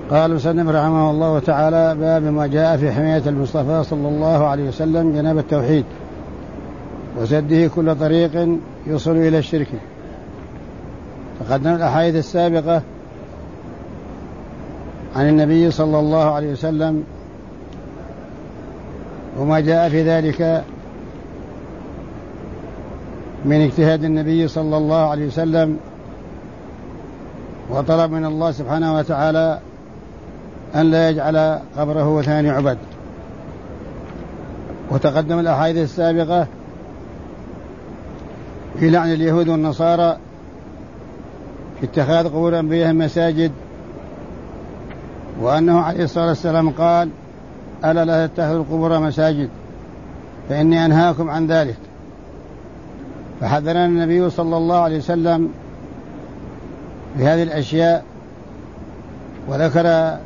قال المصنف رحمه الله تعالى: باب ما جاء في حماية المصطفى صلى الله عليه وسلم جناب التوحيد وسده كل طريق يوصل إلى الشرك. تقدم الأحاديث السابقة عن النبي صلى الله عليه وسلم وما جاء في ذلك من اجتهاد النبي صلى الله عليه وسلم وطلب من الله سبحانه وتعالى أن لا يجعل قبره وثان يعبد. وتقدم الأحاديث السابقة في لعن اليهود والنصارى في اتخاذ قبور أنبيائهم مساجد، وأنه عليه الصلاة والسلام قال: ألا لا تتخذوا القبور مساجد فإني أنهاكم عن ذلك. فحذرنا النبي صلى الله عليه وسلم بهذه الأشياء. وذكر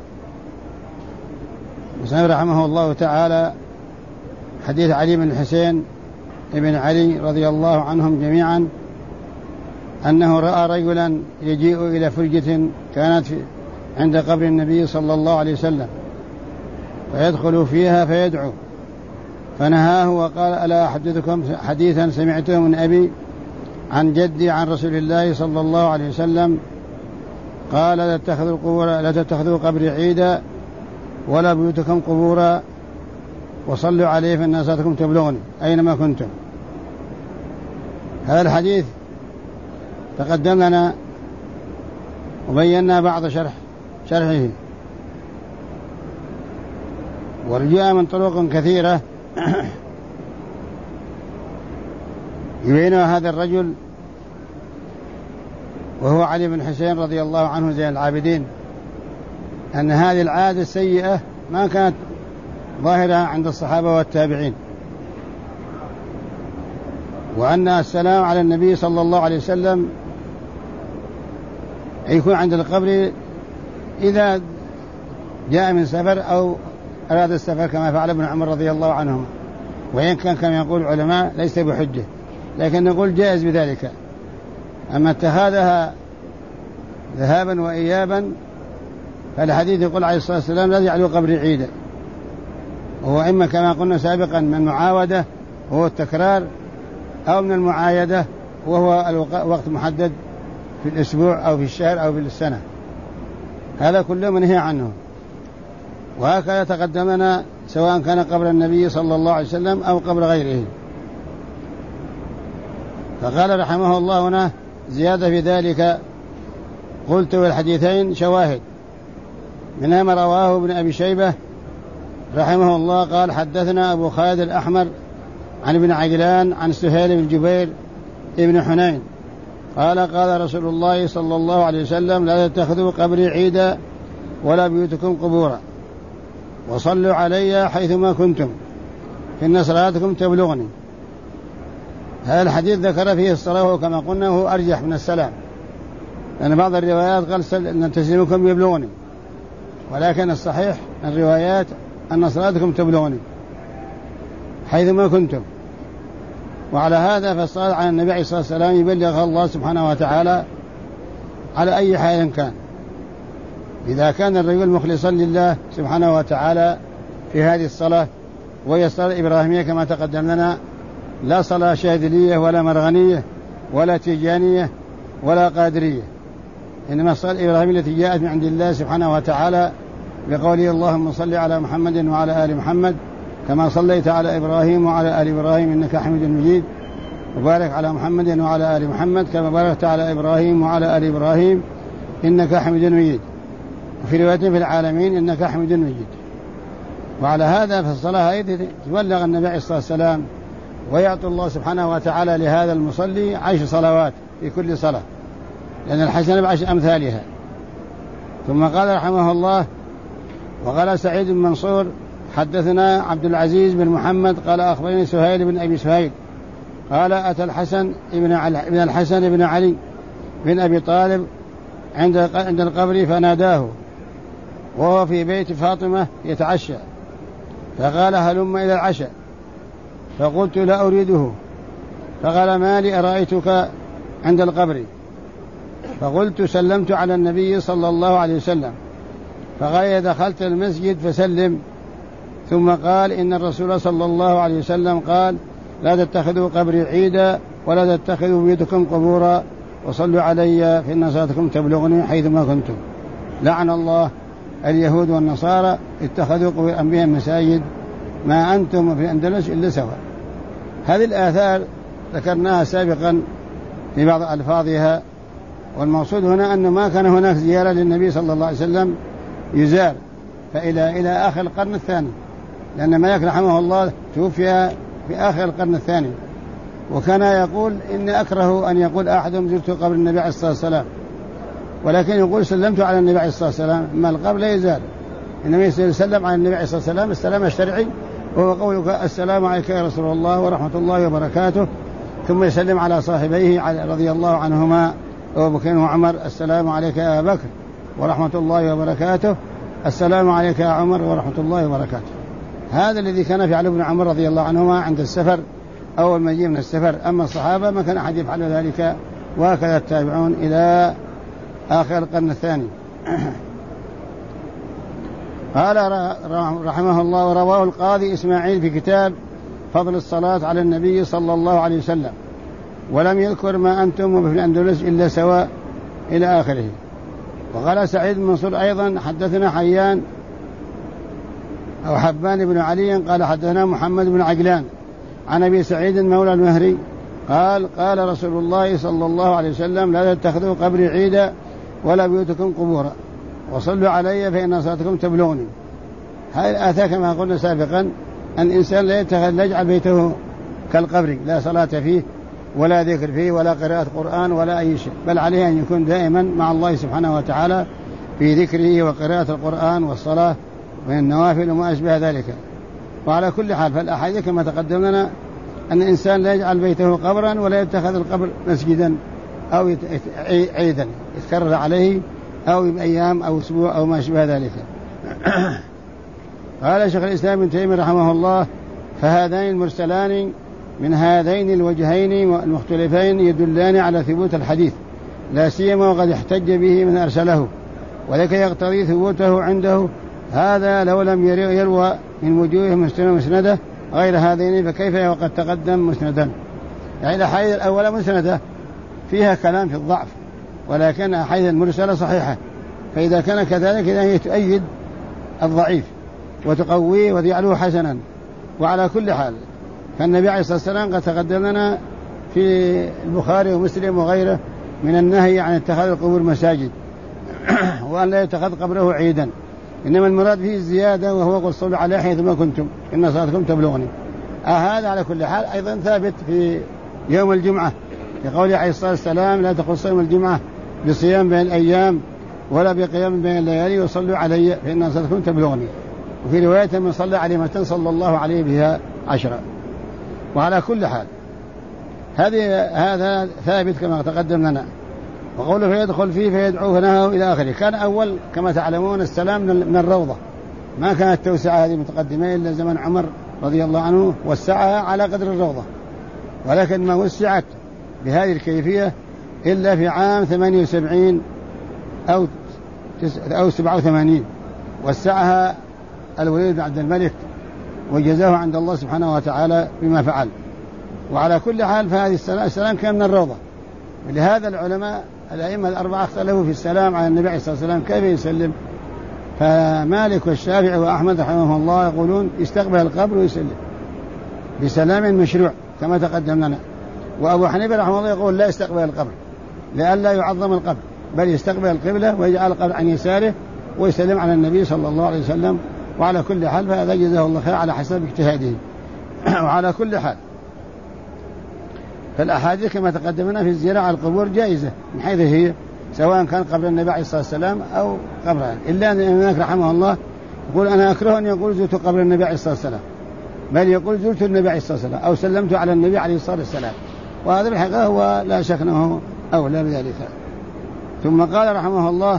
المصنف رحمه الله تعالى حديث علي بن الحسين ابن علي رضي الله عنهم جميعا أنه رأى رجلا يجيء إلى فرجة كانت عند قبر النبي صلى الله عليه وسلم فيدخل فيها فيدعو، فنهاه وقال: ألا أحدثكم حديثا سمعته من أبي عن جدي عن رسول الله صلى الله عليه وسلم قال: لا تتخذوا قبري عيدا ولا بيوتكم قبورا وصلوا عليه فإن صلاتكم تبلغني أينما كنتم. هذا الحديث تقدم لنا وبينا بعض شرحه، ورجاء من طرق كثيرة يبينها هذا الرجل وهو علي بن حسين رضي الله عنه زين العابدين، أن هذه العادة السيئة ما كانت ظاهرة عند الصحابة والتابعين، وأن السلام على النبي صلى الله عليه وسلم يكون عند القبر إذا جاء من سفر أو أراد السفر كما فعل ابن عمر رضي الله عنهما، وإن كان كما يقول العلماء ليس بحجة، لكن نقول جائز بذلك. أما اتخاذها ذهابا وإيابا فالحديث يقول عليه الصلاة والسلام: لا تجعلوا قبري عيدا، وهو إما كما قلنا سابقا من المعاودة وهو التكرار، أو من المعايدة وهو الوقت محدد في الأسبوع أو في الشهر أو في السنة. هذا كله منهي عنه. وهكذا تقدمنا سواء كان قبر النبي صلى الله عليه وسلم أو قبر غيره. فقال رحمه الله هنا زيادة في ذلك: قلت والحديثين شواهد، منها ما رواه ابن أبي شيبة رحمه الله قال: حدثنا أبو خالد الأحمر عن ابن عجلان عن سهيل بن جبير ابن حنين قال: قال رسول الله صلى الله عليه وسلم: لا تتخذوا قبري عيدا ولا بيوتكم قبورا وصلوا علي حيثما كنتم فإن صلاتكم تبلغني. هذا الحديث ذكر فيه الصلاة كما قلنا هو أرجح من السلام، لأن بعض الروايات قال أن تسليمكم يبلغني، ولكن الصحيح الروايات أن صلاتكم تبلغني حيثما كنتم. وعلى هذا فالصلاة على النبي عليه الصلاة والسلام يبلغها الله سبحانه وتعالى على أي حال كان، إذا كان الرجل مخلصا لله سبحانه وتعالى في هذه الصلاة، وهي الصلاة الإبراهيمية كما تقدم لنا، لا صلاة شاذلية ولا مرغنية ولا تيجانية ولا قادرية، إنما الصلاة الإبراهيمية التي جاءت من عند الله سبحانه وتعالى بقوله: اللهم صل على محمد وعلى آل محمد كما صليت على إبراهيم وعلى آل إبراهيم إنك حميد مجيد، وبارك على محمد وعلى آل محمد كما باركت على إبراهيم وعلى آل إبراهيم إنك حميد مجيد، وفي رواية في العالمين إنك حميد مجيد. وعلى هذا فالصلاة هذه تبلغ النبي عليه الصلاة والسلام، ويعطي الله سبحانه وتعالى لهذا المصلي 10 صلوات في كل صلاة، لأن الحسنة ب10 أمثالها. ثم قال رحمه الله: وقال سعيد بن منصور حدثنا عبد العزيز بن محمد قال: أخبرني سهيل بن أبي سهيل قال: أتى الحسن بن علي بن أبي طالب عند القبر فناداه وهو في بيت فاطمة يتعشى، فقال: هلم إلى العشاء، فقلت: لا أريده، فقال: ما لي أرأيتك عند القبر؟ فقلت: سلمت على النبي صلى الله عليه وسلم، فقال إذا دخلت المسجد فسلم. ثم قال إن الرسول صلى الله عليه وسلم قال لا تتخذوا قبري عيدا ولا تتخذوا بيوتكم قبورا وصلوا علي فإن صلاتكم تبلغني حيثما كنتم. لعن الله اليهود والنصارى اتخذوا قبور أنبياء مساجد ما أنتم في الأندلس إلا سواء. هذه الآثار ذكرناها سابقا في بعض ألفاظها، والمقصود هنا أنه ما كان هناك زيارة للنبي صلى الله عليه وسلم يزار إلى آخر القرن الثاني، لأن مالك رحمه الله توفي في آخر القرن الثاني، وكان يقول إني أكره أن يقول أحدهم زرت قبر النبي عليه الصلاة والسلام، ولكن يقول سلمت على النبي عليه الصلاة والسلام. أما القبر لا يزال، إنما يسلم على النبي عليه الصلاة والسلام السلام الشرعي، وهو قولك السلام عليك يا رسول الله ورحمة الله وبركاته، ثم يسلم على صاحبيه رضي الله عنهما أبو بكر وعمر السلام عليك يا أبا بكر ورحمة الله وبركاته، السلام عليك يا عمر ورحمة الله وبركاته. هذا الذي كان فعله ابن عمر رضي الله عنهما عند السفر أو المجيء من السفر. أما الصحابة ما كان أحد يفعل ذلك، وهكذا التابعون إلى آخر القرن الثاني. قال رحمه الله ورواه القاضي إسماعيل في كتاب فضل الصلاة على النبي صلى الله عليه وسلم، ولم يذكر ما أنتم في الأندلس إلا سواء إلى آخره. وقال سعيد بن منصور أيضا حدثنا حيان أو حبان بن علي قال حدثنا محمد بن عجلان عن أبي سعيد مولى المهري قال قال رسول الله صلى الله عليه وسلم لا تتخذوا قبري عيدا ولا بيوتكم قبورا وصلوا علي فإن صلاتكم تبلغني. هذه الآثار كما قلنا سابقا أن الإنسان لا يجعل بيته كالقبر، لا صلاة فيه ولا ذكر فيه ولا قراءة قرآن ولا أي شيء، بل عليه أن يكون دائما مع الله سبحانه وتعالى في ذكره وقراءة القرآن والصلاة من النوافل وما أشبه ذلك. وعلى كل حال فالأحاديث كما تقدم لنا أن الإنسان لا يجعل بيته قبرا ولا يتخذ القبر مسجدا أو عيدا يتكرر عليه أو بأيام أو أسبوع أو ما أشبه ذلك. قال شيخ الإسلام ابن تيمية رحمه الله فهذين المرسلان من هذين الوجهين المختلفين يدلان على ثبوت الحديث، لا سيما وقد احتج به من أرسله، ولكن يقتضي ثبوته عنده هذا لو لم يروى من وجوه مسندة غير هذين فكيف وقد تقدم مسندا. يعني الأحاديث الأولى مسندة فيها كلام في الضعف، ولكن الأحاديث المرسلة صحيحة، فإذا كان كذلك هي تؤيد الضعيف وتقويه وتجعله حسنا. وعلى كل حال فالنبي عليه الصلاة والسلام قد تقدم لنا في البخاري ومسلم وغيره من النهي عن اتخاذ القبور مساجد وأن لا يتخذ قبره عيدا، إنما المراد فيه الزيادة وهو قل صلوا عليه حيثما كنتم إن صلاتكم تبلغني. هذا على كل حال أيضا ثابت في يوم الجمعة لقوله عليه الصلاة والسلام لا تخص يوم الجمعة بصيام بين الأيام ولا بقيام بين الليالي وصلوا علي فإن صلاتكم تبلغني. وفي رواية من صلى عليه مرة صلى الله عليه بها 10. وعلى كل حال هذا ثابت كما تقدم لنا. وقوله فيدخل فيه فيدعو فنهاه إلى آخره. كان أول كما تعلمون السلام من الروضة، ما كانت توسعة هذه متقدمة إلا زمن عمر رضي الله عنه وسعها على قدر الروضة، ولكن ما وسعت بهذه الكيفية إلا في عام 78 أو 87 وسعها الوليد بن عبد الملك وجزاه عند الله سبحانه وتعالى بما فعل. وعلى كل حال فهذه السلام كان من الروضة. ولهذا العلماء الأئمة الأربعة اختلفوا في السلام على النبي عليه الصلاة والسلام كيف يسلم، فمالك والشافعي وأحمد رحمه الله يقولون يستقبل القبر ويسلم بسلام مشروع كما تقدم لنا. وأبو حنيفة رحمه الله يقول لا يستقبل القبر لئلا يعظم القبر، بل يستقبل القبلة ويجعل القبر عن يساره ويسلم على النبي صلى الله عليه وسلم. وعلى كل حال فهذا جزاه الله خير على حسب اجتهاده. وعلى كل حال فالأحاديث كما تقدمنا في الزيارة على القبور جائزة من حيث هي، سواء كان قبر النبي عليه الصلاة والسلام أو قبرها، إلا أن هناك رحمه الله يقول أنا أكره أن يقول زرت قبر النبي عليه الصلاة والسلام، بل يقول زرت النبي عليه الصلاة والسلام أو سلمت على النبي عليه الصلاة والسلام، وهذا الحقيقة هو لا شك أنه أولى بذلك. ثم قال رحمه الله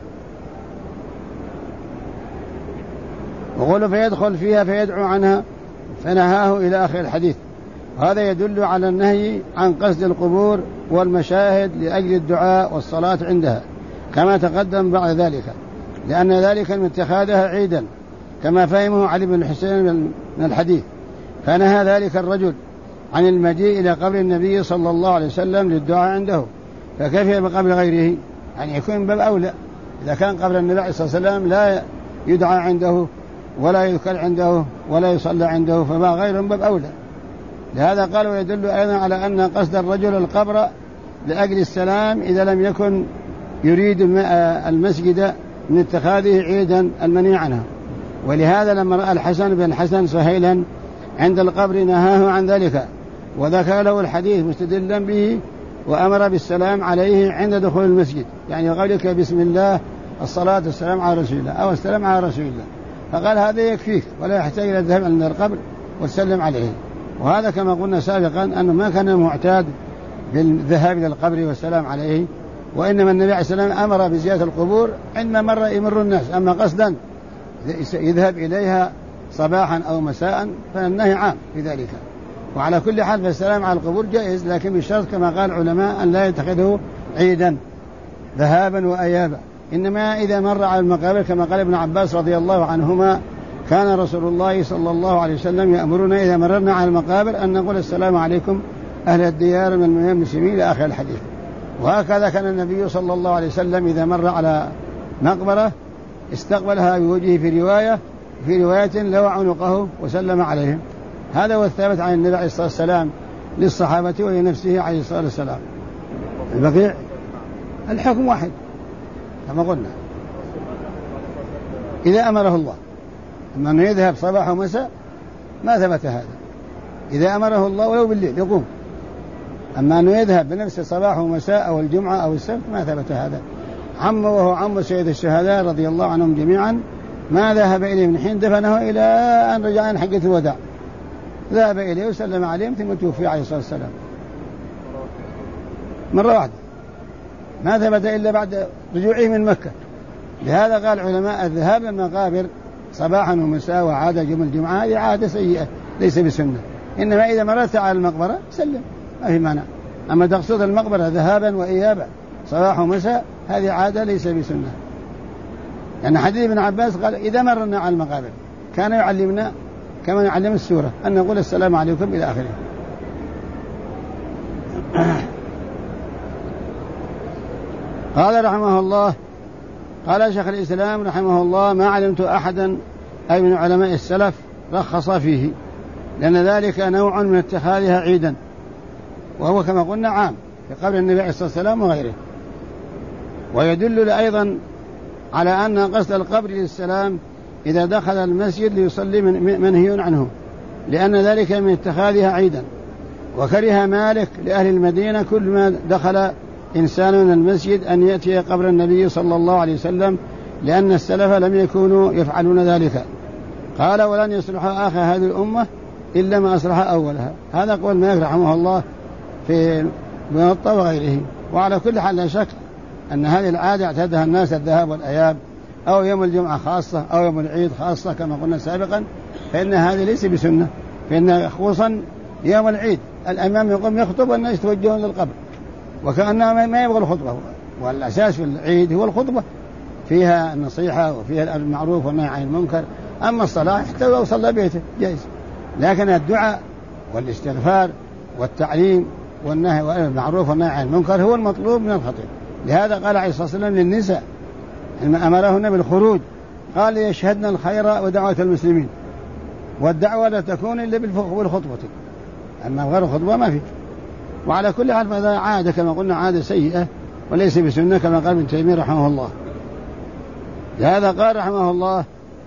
وقوله فيدخل فيها فيدعو عنها فنهاه إلى آخر الحديث. وهذا يدل على النهي عن قصد القبور والمشاهد لأجل الدعاء والصلاة عندها كما تقدم بعد ذلك، لأن ذلك من اتخاذها عيدا كما فهمه علي بن الحسين من الحديث، فنهى ذلك الرجل عن المجيء إلى قبر النبي صلى الله عليه وسلم للدعاء عنده، فكيف بقبر غيره؟ يعني يكون باب أولى. إذا كان قبر النبي صلى الله عليه وسلم لا يدعى عنده ولا يذكر عنده ولا يصلى عنده، فما غير باب أولى. لهذا قال ويدل أيضا على أن قصد الرجل القبر لأجل السلام إذا لم يكن يريد المسجد من اتخاذه عيدا المنهي عنه. ولهذا لما رأى الحسن بن حسن سهيلا عند القبر نهاه عن ذلك وذكر له الحديث مستدلا به، وأمر بالسلام عليه عند دخول المسجد، يعني قولك بسم الله الصلاة والسلام على رسول الله أو السلام على رسول الله، فقال هذا يكفيك ولا يحتاج إلى الذهاب عند القبر والسلم عليه. وهذا كما قلنا سابقا أنه ما كان معتاد بالذهاب إلى القبر والسلام عليه، وإنما النبي عليه السلام أمر بزيارة القبور عندما يمر الناس، أما قصدا يذهب إليها صباحا أو مساء فالنهي عام في ذلك. وعلى كل حال فالسلام على القبور جائز، لكن بشرط كما قال العلماء أن لا يتخذه عيدا ذهابا وأيابا، إنما إذا مر على المقابر كما قال ابن عباس رضي الله عنهما كان رسول الله صلى الله عليه وسلم يأمرنا إذا مررنا على المقابر أن نقول السلام عليكم أهل الديار من المسلمين إلى آخر الحديث. وهكذا كان النبي صلى الله عليه وسلم إذا مر على مقبرة استقبلها بوجهه في رواية لو عنقه وسلم عليهم. هذا هو الثابت عن النبي عليه الصلاة والسلام للصحابة ولنفسه عليه الصلاة والسلام. البقيع الحكم واحد كما قلنا إذا أمره الله، أما أنه يذهب صباح ومساء ما ثبت هذا. إذا أمره الله ولو بالليل يقوم، أما أنه يذهب بنفسه صباح ومساء أو الجمعة أو السبت ما ثبت هذا. وهو عم سيد الشهداء رضي الله عنهم جميعا ما ذهب إليه من حين دفنه إلى أن رجع عن حجة الوداع، ذهب إليه وسلم عليهم ثم توفي عليه الصلاة والسلام مرة واحدة، ما ثبت إلا بعد رجوعه من مكة. لهذا قال علماء الذهاب للمقابر صباحا ومساء وعادة يوم الجمعة هي عادة سيئة ليس بسنة، إنما إذا مررت على المقبرة سلم ما في مانع. أما تقصد المقبرة ذهابا وإيابا صباح ومساء هذه عادة ليس بسنة. يعني حديث ابن عباس قال إذا مررنا على المقابر كان يعلمنا كما يعلم السورة أن نقول السلام عليكم إلى آخره. قال رحمه الله قال شيخ الإسلام رحمه الله ما علمت أحدا أي من علماء السلف رخص فيه، لأن ذلك نوع من اتخاذها عيدا، وهو كما قلنا عام في قبر النبي عليه الصلاة والسلام وغيره. ويدل أيضا على أن قصد القبر للسلام إذا دخل المسجد ليصلي منهي عنه، لأن ذلك من اتخاذها عيدا. وكره مالك لأهل المدينة كل ما دخل إنسان من المسجد أن يأتي قبر النبي صلى الله عليه وسلم، لأن السلف لم يكونوا يفعلون ذلك. قال ولن يصلح آخر هذه الأمة إلا ما أصلح أولها. هذا قول مالك رحمه الله في الموطأ وغيره. وعلى كل حال لا شك أن هذه العادة اعتادها الناس الذهاب والأياب أو يوم الجمعة خاصة أو يوم العيد خاصة كما قلنا سابقا، فإن هذه ليس بسنة، فإن خصوصا يوم العيد الإمام يقوم يخطب والناس يتوجهون للقبر وكأنه ما يبغى الخطبة، والأساس في العيد هو الخطبة فيها النصيحة وفيها المعروف والنهي عن المنكر. أما الصلاة حتى لو صلى بيته جائز، لكن الدعاء والاستغفار والتعليم والنهي والمعروف والنهي عن المنكر هو المطلوب من الخطيب. لهذا قال عليه الصلاة والسلام للنساء لما أمرهن بالخروج قال يشهدن الخير ودعوة المسلمين، والدعوة لا تكون إلا بالخطبة، أما غير الخطبة ما في. وعلى كل حال فهذا عادة كما قلنا عادة سيئة وليس بسنة كما قال ابن تيمية رحمه الله. لهذا قال رحمه الله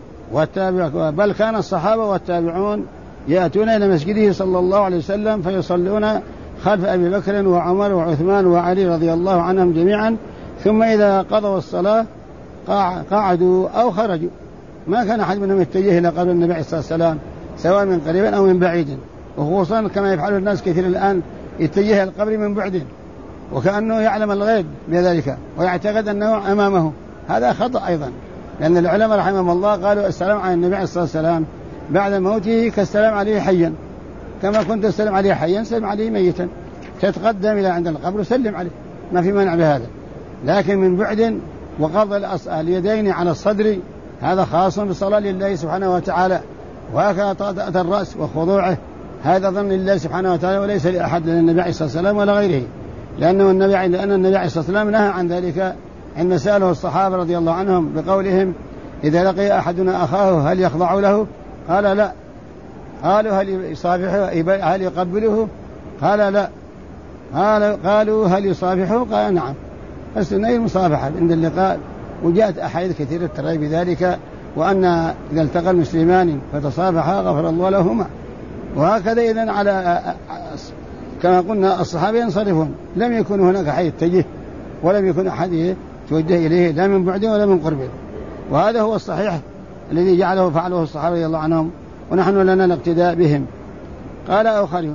بل كان الصحابة والتابعون يأتون إلى مسجده صلى الله عليه وسلم فيصلون خلف أبي بكر وعمر وعثمان وعلي رضي الله عنهم جميعا، ثم إذا قضوا الصلاة قعدوا أو خرجوا. ما كان أحد منهم يتجه إلى قبر النبي عليه الصلاة والسلام سواء من قريب أو من بعيد، وخصوصا كما يفعل الناس كثير الآن يتجه القبر من بعد وكأنه يعلم الغيب بذلك ويعتقد أنه أمامه. هذا خطأ أيضا، لأن العلماء رحمهم الله قالوا السلام على النبي عليه الصلاة والسلام بعد موته كالسلام عليه حيا، كما كنت تسلم عليه حيا سلم عليه ميتا، تتقدم إلى عند القبر وسلم عليه، ما في مانع بهذا. لكن من بعد وقبض اليدين على الصدر هذا خاص بالصلاة لله سبحانه وتعالى، وهكذا طأطأة الرأس وخضوعه هذا ضمن لله سبحانه وتعالى وليس لأحد للنبي عليه الصلاة والسلام ولا غيره، لأن النبي عليه الصلاة والسلام نهى عن ذلك عندما سأله الصحابة رضي الله عنهم بقولهم إذا لقي أحدنا أخاه هل يخضع له؟ قال لا. قالوا هل يصافحه هل يقبله؟ قال لا. قالوا هل يصافحه؟ قال نعم. فاستثناء المصافحة عند اللقاء، وجاءت أحاديث كثيرة ترى بذلك، وأن إذا التقى المسلمان فتصافحا غفر الله لهما. وهكذا إذن على كما قلنا الصحابة ينصرفون، لم يكن هناك أحد يتجه ولم يكن أحد يتوجه إليه لا من بعد ولا من قرب، وهذا هو الصحيح الذي جعله فعله الصحابة رضي الله عنهم، ونحن لنا الاقتداء بهم. قال آخرون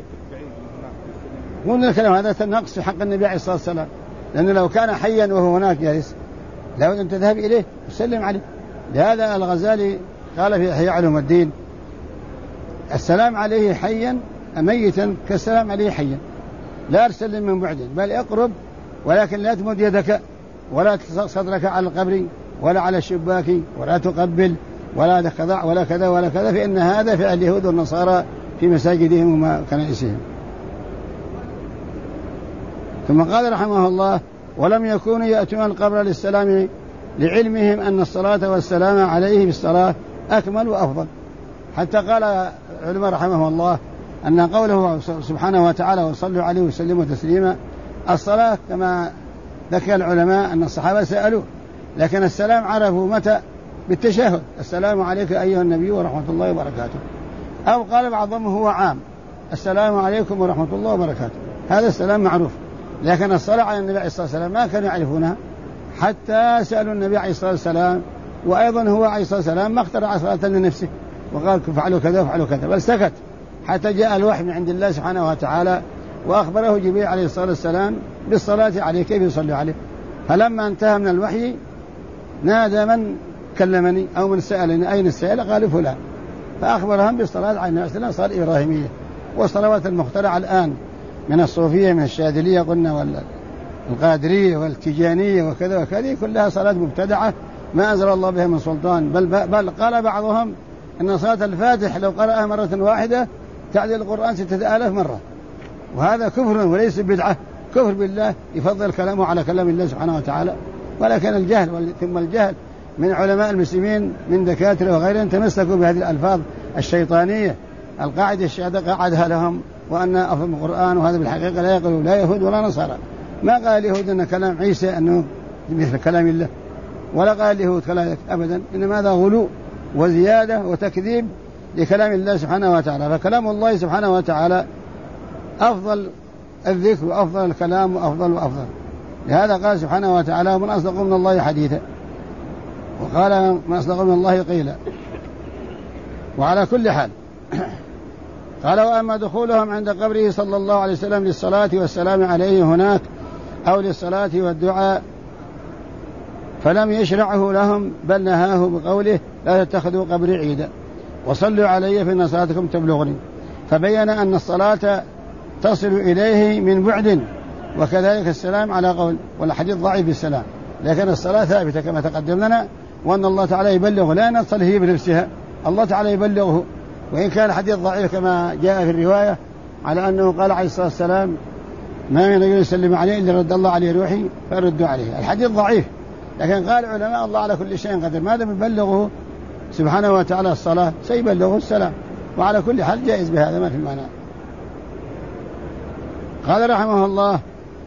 قلنا الكلام هذا نقص في حق النبي عليه الصلاة والسلام، لأنه لو كان حيا وهو هناك جالس لابد أن تذهب إليه وسلم عليه. لهذا الغزالي قال في إحياء علوم الدين السلام عليه حيا ميتا كالسلام عليه حيا، لا تسلم من بعد بل اقرب، ولكن لا تمد يدك ولا صدرك على القبر ولا على الشباك ولا تقبل ولا تخضع ولا كذا ولا كذا، فإن هذا فعل اليهود والنصارى في مساجدهم وكنائسهم. ثم قال رحمه الله ولم يكونوا يأتون القبر للسلام لعلمهم أن الصلاة والسلام عليه بالصلاة أكمل وأفضل. حتى قال علماء رحمه الله أن قوله سبحانه وتعالى وصلوا عليه وسلموا تسليما، الصلاة كما ذكر العلماء أن الصحابة سألوا، لكن السلام عرفوا متى؟ بالتشهد، السلام عليك أيها النبي ورحمة الله وبركاته. أو قال بعضهم هو عام، السلام عليكم ورحمة الله وبركاته، هذا السلام معروف. لكن الصلاة على النبي عليه الصلاة والسلام ما كانوا يعرفونها حتى سألوا النبي عليه الصلاة والسلام، وأيضا هو عليه الصلاة والسلام ما اخترع صلاة لنفسه وقال فعلوا كذا وفعلوا كذا، بل سكت حتى جاء الوحي من عند الله سبحانه وتعالى وأخبره جبريل عليه الصلاة والسلام بالصلاة عليه كيف يصلي عليه. فلما انتهى من الوحي نادى من كلمني أو من سألني أين السائل؟ قالوا فلان، فأخبرهم بالصلاة على النبي عليه الصلاة والسلام صلاة إبراهيمية. والصلوات المخترعة الآن من الصوفية من الشاذلية قلنا والقادرية والتجانية وكذا وكذا كلها صلاة مبتدعة ما أنزل الله بها من سلطان، بل قال بعضهم أن صلاة الفاتح لو قرأها مرة واحدة تعدل القرآن 6000 مرة، وهذا كفر وليس بدعة، كفر بالله يفضل كلامه على كلام الله سبحانه وتعالى. ولكن الجهل ثم الجهل من علماء المسلمين من دكاترة وغيرهم تمسكوا بهذه الألفاظ الشيطانية، القاعدة الشهادة قاعدها لهم وأن أفضل القرآن، وهذا بالحقيقة لا يقولوا لا يهود ولا نصارى. ما قال اليهود أن كلام عيسى أنه مثل كلام الله، ولا قال اليهود كلام أبدا، إنما هذا غلو وزيادة وتكذيب لكلام الله سبحانه وتعالى. فكلام الله سبحانه وتعالى أفضل الذكر وأفضل الكلام وأفضل وأفضل. لهذا قال سبحانه وتعالى ومن أصدق من الله حديثا، وقال من أصدق من الله قيلا. وعلى كل حال قال وأما دخولهم عند قبره صلى الله عليه وسلم للصلاة والسلام عليه هناك أو للصلاة والدعاء فلم يشرعه لهم، بل نهاه بقوله لا تتخذوا قبري عيدا وصلوا علي فإن صلاتكم تبلغني. فبين أن الصلاة تصل إليه من بعد، وكذلك السلام على قول، والحديث ضعيف بالسلام، لكن الصلاة ثابتة كما تقدم لنا، وأن الله تعالى يبلغه لا نصل هي بنفسها، الله تعالى يبلغه. وإن كان الحديث ضعيف كما جاء في الرواية على أنه قال عليه الصلاة والسلام ما من رجل يسلم عليه إلا رد الله عليه روحي فردوا عليه. الحديث ضعيف، لكن قال علماء الله على كل شيء قدير، ما دام يبلغه سبحانه وتعالى الصلاة سيبلغه السلام، وعلى كل حال جائز بهذا ما في معنى. قال رحمه الله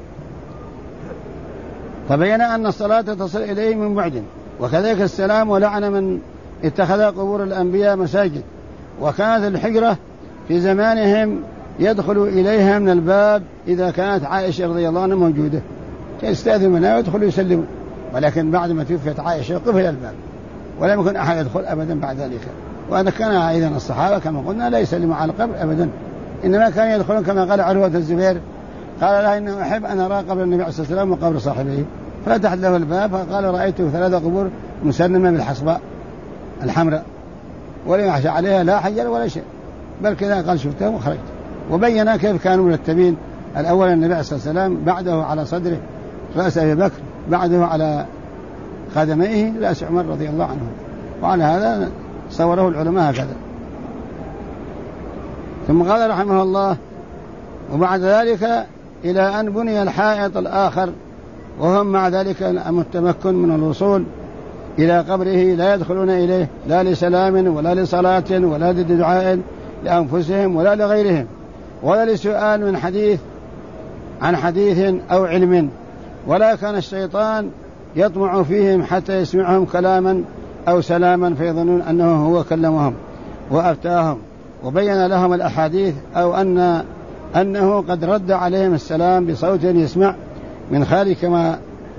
فبين أن الصلاة تصل إليه من بعد، وكذلك السلام، ولعن من اتخذ قبور الأنبياء مساجد. وكانت الحجرة في زمانهم يدخل إليها من الباب إذا كانت عائشة رضي الله عنها موجودة، يستأذن منها ويدخل يسلم، ولكن بعد ما توفيت عائشة قفل الباب ولم يكن أحد يدخل أبدا بعد ذلك. وأنا كان أيضا الصحابة كما قلنا لا يسلموا على القبر أبدا، إنما كانوا يدخلون كما قال عروة الزبير قال لا إنه أحب أن أرى قبر النبي عليه الصلاة والسلام وقبر صاحبه، فتحت له الباب فقال رأيته 3 قبور مسنمة بالحصباء الحمراء ولم يحشى عليها لا حجر ولا شيء، بل كذا قال شفتها وخرجت. وبينا كيف كانوا مرتبين، الأول النبي عليه الصلاة والسلام، بعده على صدره رأس أبي بكر، بعده على قدميه رأس عمر رضي الله عنه. وعلى هذا صوره العلماء هكذا. ثم قال رحمه الله: وبعد ذلك إلى أن بني الحائط الآخر، وهم مع ذلك التمكن من الوصول إلى قبره لا يدخلون إليه لا لسلام ولا لصلاة ولا لدعاء لأنفسهم ولا لغيرهم ولا لسؤال من حديث عن حديث أو علم، ولا كان الشيطان يطمع فيهم حتى يسمعهم كلاما أو سلاما فيظنون أنه هو كلمهم وأفتاهم وبين لهم الأحاديث، أو أنه قد رد عليهم السلام بصوت يسمع من خارج، كما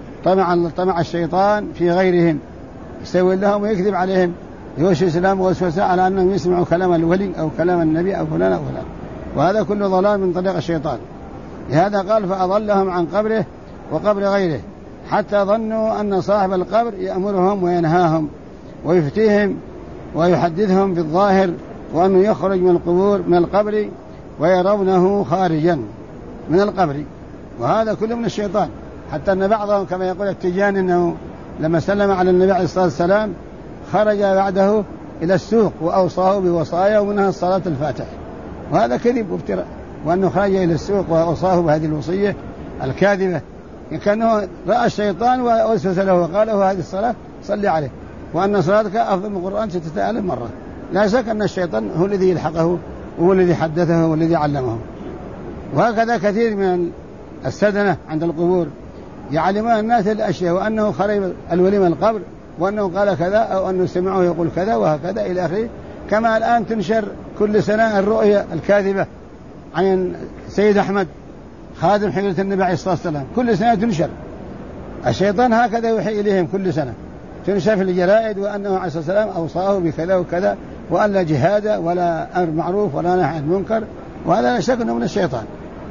طمع الشيطان في غيرهم يسوي لهم ويكذب عليهم، يوشي سلام ووسوسة على أنهم يسمعوا كلام الولي أو كلام النبي أو فلان أو فلان، وهذا كله ضلال من طريق الشيطان. لهذا قال: فأضلهم عن قبره وقبر غيره حتى ظنوا أن صاحب القبر يأمرهم وينهاهم ويفتيهم ويحدثهم بالظاهر، وأنه يخرج من القبر ويرونه خارجا من القبر، وهذا كله من الشيطان. حتى أن بعضهم كما يقول التجاني أنه لما سلم على النبي عليه الصلاة والسلام خرج بعده إلى السوق وأوصاه بوصايا ومنها الصلاة الفاتحة، وهذا كذب وافتراء، وأنه خرج إلى السوق وأوصاه بهذه الوصية الكاذبة، كأنه رأى الشيطان ووسوس له وقال له: هذه الصلاة صلي عليه، وأن صلاتك أفضل من القرآن 6000 مرة. لا شك أن الشيطان هو الذي يلحقه وهو الذي حدثه والذي علمه. وهكذا كثير من السدنة عند القبور يعلمون الناس الأشياء، وأنه خرج الولي من القبر، وأنه قال كذا، أو أنه سمعه يقول كذا وهكذا إلى آخره. كما الآن تنشر كل سنة الرؤية الكاذبة عن سيد أحمد خادم حجرة النبي عليه الصلاة والسلام، كل سنة تنشر. الشيطان هكذا يوحي إليهم كل سنة، تنشر في الجرائد وأنه عليه الصلاة والسلام أوصاه بكذا وكذا، وأن لا جهاد ولا أمر معروف ولا نهي عن المنكر، وهذا لا شك أنه من الشيطان.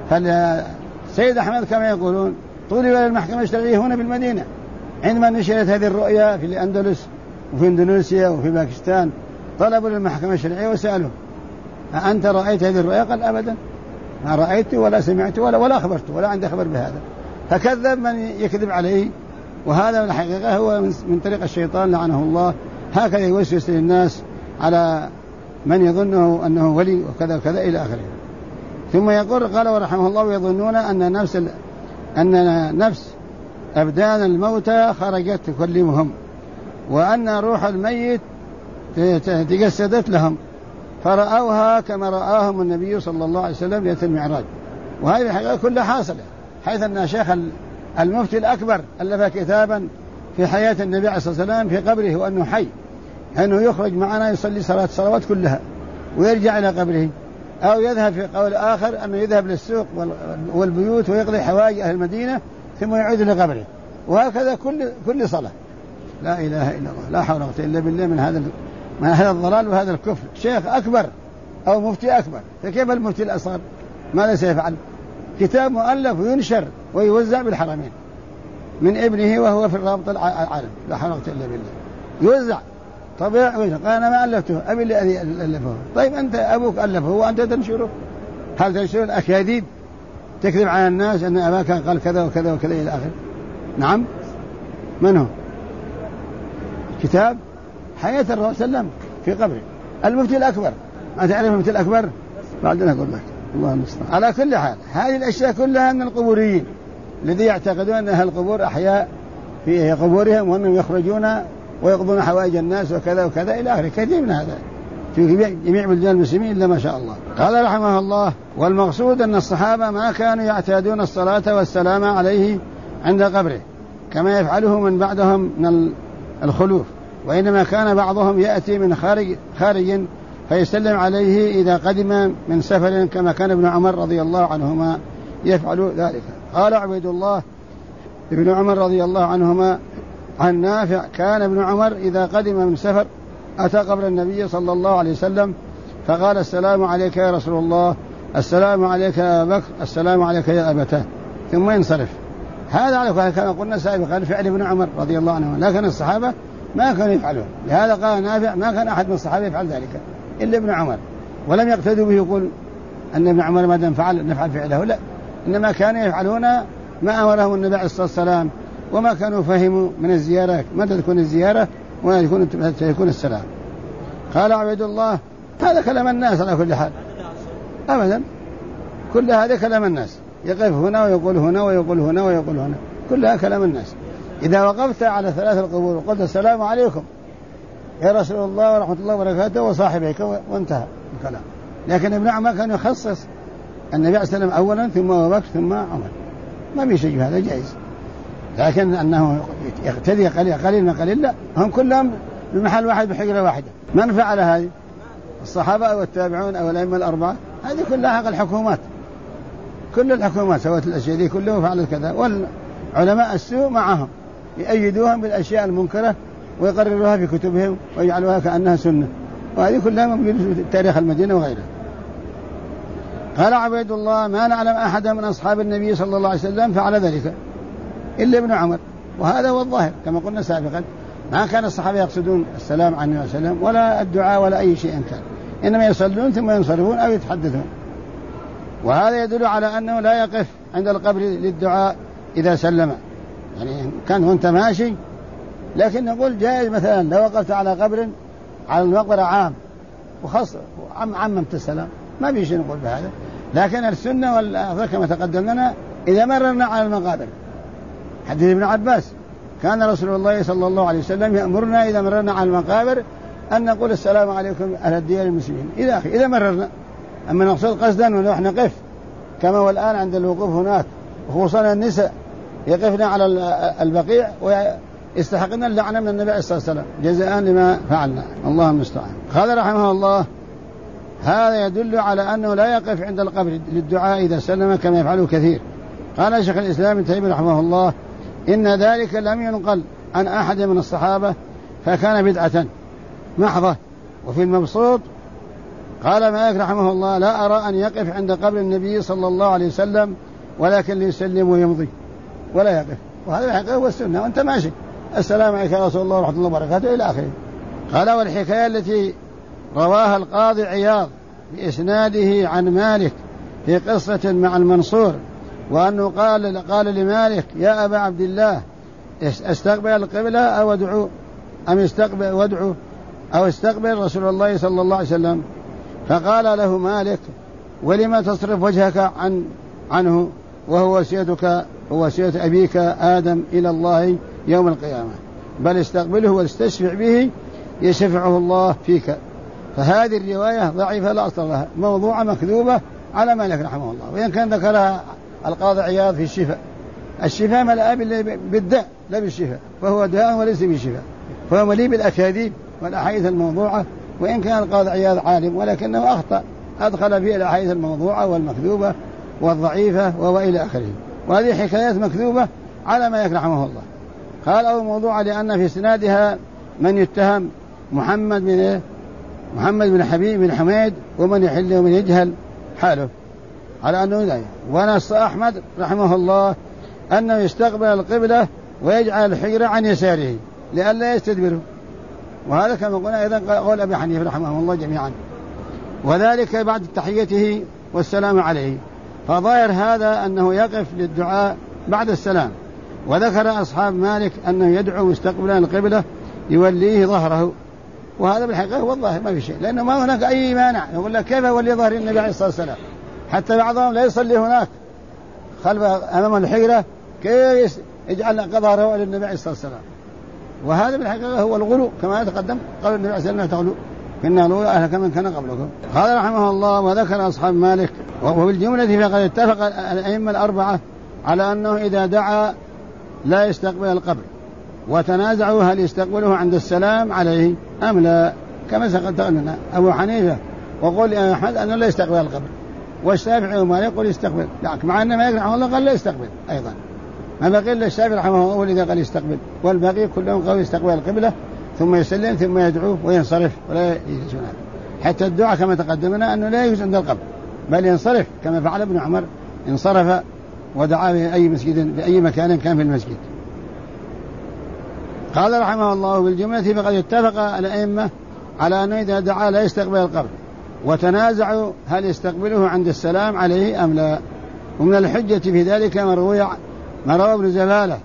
فالسيد أحمد كما يقولون طلب للمحكمة الشرعية هنا بالمدينة عندما نشرت هذه الرؤيا في الأندلس وفي إندونيسيا وفي باكستان، طلبوا للمحكمة الشرعية وسألوا: أنت رأيت هذه الرؤيا؟ قال: أبدا، ما رأيت ولا سمعت ولا أخبرت ولا عندي خبر بهذا. فكذب من يكذب عليه، وهذا من الحقيقة هو من طريق الشيطان لعنه الله، هكذا يوسوس للناس على من يظنه أنه ولي وكذا وكذا إلى آخره. ثم يقول قال ورحمه الله: ويظنون أن نفس أبدان الموتى خرجت تكلمهم، وأن روح الميت تجسدت لهم، فرأوها كما رآهم النبي صلى الله عليه وسلم ليلة المعراج. وهذه الحقيقة كلها حاصلة، حيث أن شيخ المفتي الأكبر ألف كتابا في حياة النبي عليه الصلاة والسلام في قبره وأنه حي، أنه يخرج معنا يصلي صلوات كلها ويرجع إلى قبره، أو يذهب في قول آخر أنه يذهب للسوق والبيوت ويقضي حوائج أهل المدينة ثم يعود لقبره، وهكذا كل صلاة. لا إله إلا الله، لا حول ولا قوة إلا بالله من هذا الضلال وهذا الكفر. شيخ أكبر أو مفتي أكبر، فكيف المفتي الأصغر؟ ماذا سيفعل؟ كتاب مؤلف وينشر ويوزع بالحرمين من ابنه وهو في الرابط العالم، لا حول ولا قوة إلا بالله، يوزع طبيعي. قال: أنا ما ألفته، أبي اللي ألفه. طيب أنت أبوك ألفه وأنت تنشره، هل تنشر الأكاذيب تكذب على الناس أن أباك قال كذا وكذا وكذا إلى آخر؟ نعم. من هو؟ كتاب حياة الرسول صلى الله عليه وسلم في قبره، المفتي الأكبر. أنت تعرف المفتي الأكبر؟ بعدين أقول لك. الله المستعان. على كل حال هذه الأشياء كلها من القبوريين الذي يعتقدون أن أهل القبور أحياء في قبورهم، وأنهم يخرجون ويقضون حوائج الناس وكذا وكذا إلى آخره. كثير من هذا في جميع بلدان المسلمين إلا ما شاء الله. قال رحمه الله: والمقصود أن الصحابة ما كانوا يعتادون الصلاة والسلام عليه عند قبره كما يفعله من بعدهم من الخلوف، وإنما كان بعضهم يأتي من خارج فيسلم عليه إذا قدم من سفر، كما كان ابن عمر رضي الله عنهما يفعل ذلك. قال عبيد الله ابن عمر رضي الله عنهما عن نافع: كان ابن عمر إذا قدم من سفر أتى قبر النبي صلى الله عليه وسلم فقال: السلام عليك يا رسول الله، السلام عليك يا بكر، السلام عليك يا أبتاه، ثم ينصرف. هذا على كما قلنا سابقا فعل ابن عمر رضي الله عنه، لكن الصحابة ما كانوا يفعلون. لهذا قال نافع: ما كان أحد من الصحابة يفعل ذلك إلا ابن عمر، ولم يقتدوا به يقول أن ابن عمر ما دام فعل نفعل فعله، لا، إنما كانوا يفعلون ما أمرهم النبي عليه الصلاة والسلام وما كانوا فهموا من الزيارة متى تكون الزيارة ومتى يكون السلام. قال عبيد الله: هذا كلام الناس على كل حال أبدا، كل هذا كلام الناس، يقف هنا ويقول هنا ويقول هنا ويقول هنا، كلها كلام الناس. إذا وقفت على 3 القبور وقلت السلام عليكم يا رسول الله ورحمة الله وبركاته وصاحبك وانتهى الكلام. لكن ابن عمر كان يخصص النبي عليه السلام أولا ثم أبو بكر ثم عمر، ما بيشجع، هذا جائز. لكن أنه يقتدي قليل من قليل لا، هم كلهم بمحل واحد بحجرة واحدة. من فعل هذه؟ الصحابة أو التابعون أو الأئمة الأربعة، هذه كلها حق الحكومات، كل الحكومات سوت الأشياء دي كلهم فعلت كذا، والعلماء السوء معهم يؤيدوهم بالأشياء المنكرة ويقرروها في كتبهم ويجعلوها كأنها سنة، وهذه كلها موجودة في تاريخ المدينة وغيره. قال عبيد الله: ما نعلم أحدا من أصحاب النبي صلى الله عليه وسلم فعل ذلك إلا ابن عمر، وهذا هو الظاهر كما قلنا سابقا، ما كان الصحابة يقصدون السلام عليه النبي صلى الله عليه وسلم ولا الدعاء ولا أي شيء كان، إنما يصلون ثم ينصرفون أو يتحدثون. وهذا يدل على أنه لا يقف عند القبر للدعاء إذا سلم، يعني كان وانت ماشي، لكن نقول جائز مثلا لو وقفت على قبر على المقبرة عام وخاص عممت السلام، ما بيشي نقول بهذا. لكن السنة والأفضل كما تقدم لنا إذا مررنا على المقابر، حديث ابن عباس: كان رسول الله صلى الله عليه وسلم يأمرنا إذا مررنا على المقابر أن نقول السلام عليكم أهل الديار المسلمين إذا مررنا. أما نقصد قصدا ونحن نقف كما هو الآن عند الوقوف هناك، خصوصا النساء يقفنا على البقيع ويستحقنا اللعنة من النبي صلى الله عليه وسلم جزاء لما فعلنا، الله المستعان. قال رحمه الله: هذا يدل على أنه لا يقف عند القبر للدعاء إذا سلم كما يفعله كثير. قال شيخ الإسلام ابن تيمية رحمه الله: إن ذلك لم ينقل عن أحد من الصحابة فكان بدعة محضة. وفي المبسوط قال مالك رحمه الله: لا أرى أن يقف عند قبر النبي صلى الله عليه وسلم ولكن ليسلم ويمضي ولا يقف، وهذا الحقيقة هو السنة، وأنت ماشي السلام عليك يا رسول الله ورحمة الله وبركاته إلى آخره. قال: والحكاية التي رواها القاضي عياض بإسناده عن مالك في قصة مع المنصور، وأنه قال لمالك: يا أبا عبد الله، استقبل القبلة أو أدعو أم استقبل وادعو أو استقبل رسول الله صلى الله عليه وسلم؟ فقال له مالك: ولما تصرف وجهك عنه وهو وصيتك ووصية أبيك آدم إلى الله يوم القيامة، بل استقبله واستشفع به يشفعه الله فيك. فهذه الرواية ضعيفة لا أصل لها، موضوعة مكذوبة على مالك رحمه الله، وإن كان ذكرها القاضي عياض في الشفاء ملأ بالداء لا بالشفاء، فهو داء وليس بالشفاء، فهو مليء بالأكاذيب والأحاديث الموضوعة. وإن كان القاضي عياض عالم ولكنه أخطأ، أدخل فيه الأحاديث الموضوعة والمكذوبة والضعيفة وإلى آخره، وهذه حكايات مكذوبة على مالك رحمه الله. قال: أو موضوع لأن في سنادها من يتهم محمد بن حبيب بن حميد ومن يحل ومن يجهل حاله، على أنه لا. ونص أحمد رحمه الله أنه يستقبل القبلة ويجعل الحجرة عن يساره لئلا يستدبره، وهذا كما قلنا أيضا قول أبي حنيفة رحمه الله جميعا، وذلك بعد تحيته والسلام عليه. فظاهر هذا أنه يقف للدعاء بعد السلام. وذكر أصحاب مالك أنه يدعو مستقبلا القبلة يوليه ظهره، وهذا بالحقيقة هو الظاهر، ما في شيء، لأنه ما هناك أي مانع. يقول لك كيف يولي ظهر النبي عليه الصلاة والسلام؟ حتى بعضهم لا يصلي هناك خلف أمام الحجرة، كيف يجعل ظهره للنبي عليه الصلاة والسلام؟ وهذا بالحقيقة هو الغلو، كما يتقدم قال النبي عليه الصلاة والسلام: تغلو إن غلو أهل كمن كان قبلكم. قال رحمه الله: وذكر أصحاب مالك وبالجملة فقد اتفق الأئمة الأربعة على أنه إذا دعا لا يستقبل القبر، وتنازعوا هل يستقبله عند السلام عليه أم لا، كما سقط لنا أبو حنيفة وقول يا أحمد أنه لا يستقبل القبر، والشافعي ومالك يقول يستقبل، مع أن مالك رحمه الله قال لا يستقبل أيضا، ما بقي إلا الشافعي رحمه الله إذا قال يستقبل، والباقي كلهم قالوا يستقبل القبلة ثم يسلم ثم يدعو وينصرف ولا يجلسون. حتى الدعاء كما تقدمنا أنه لا يجوز عند القبر، بل ينصرف كما فعل ابن عمر، انصرف ودعا في أي مسجد في أي مكان كان في المسجد. قال رحمه الله: بالجملة فقد اتفق الأئمة على أنه إذا دعا لا يستقبل القبر، وتنازعوا هل يستقبله عند السلام عليه أم لا. ومن الحجة في ذلك ما روى ابن زبالة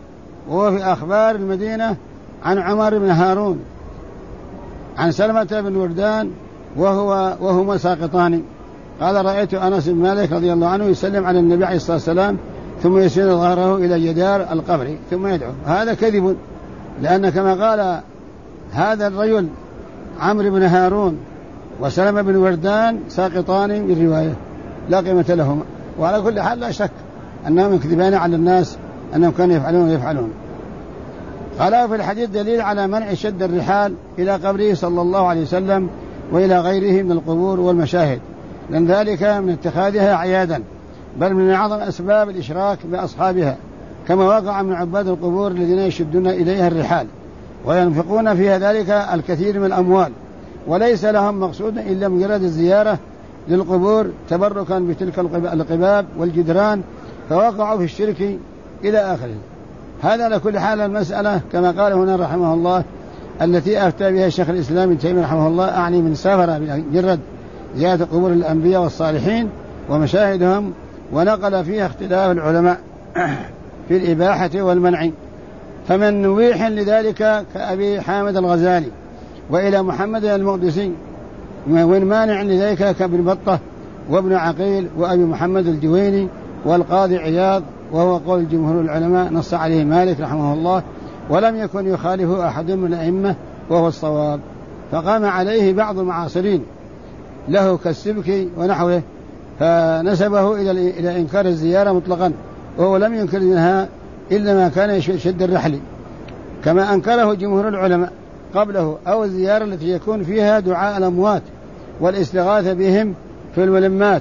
وهو في أخبار المدينة عن عمر بن هارون عن سلمة بن وردان وهما ساقطان قال رأيت أنس بن مالك رضي الله عنه يسلم على النبي عليه الصلاة والسلام ثم يسند ظهره إلى جدار القبر ثم يدعو. هذا كذب، لأن كما قال هذا الرجل عمرو بن هارون وسلمة بن وردان ساقطان بالرواية لا قيمة لهما. وعلى كل حال لا شك أنهم يكذبان على الناس أنهم كانوا يفعلون. قال في الحديث دليل على منع شد الرحال إلى قبره صلى الله عليه وسلم وإلى غيره من القبور والمشاهد، لأن ذلك من اتخاذها عيادا، بل من أعظم أسباب الإشراك بأصحابها، كما وقع من عباد القبور الذين يشدون إليها الرحال وينفقون فيها ذلك الكثير من الأموال، وليس لهم مقصود إلا مجرد الزيارة للقبور تبركا بتلك القباب والجدران، فوقعوا في الشرك إلى آخره. هذا لكل حال المسألة كما قال هنا رحمه الله التي أفتى بها الشيخ الإسلام ابن تيمية رحمه الله، أعني من سافر بمجرد زيارة قبور الأنبياء والصالحين ومشاهدهم، ونقل فيها اختلاف العلماء في الإباحة والمنع، فمن نويح لذلك كأبي حامد الغزالي وإلى محمد المقدسي، ومن مانع لذلك كابن بطة وابن عقيل وأبي محمد الجويني والقاضي عياض، وهو قول جمهور العلماء نص عليه مالك رحمه الله، ولم يكن يخالفه أحد من الأئمة وهو الصواب. فقام عليه بعض المعاصرين له كالسبكي ونحوه فنسبه إلى إنكار الزيارة مطلقا، وهو لم ينكر منها إلا ما كان شد الرحل، كما أنكره جمهور العلماء قبله، أو الزيارة التي يكون فيها دعاء الأموات والاستغاثة بهم في الملمات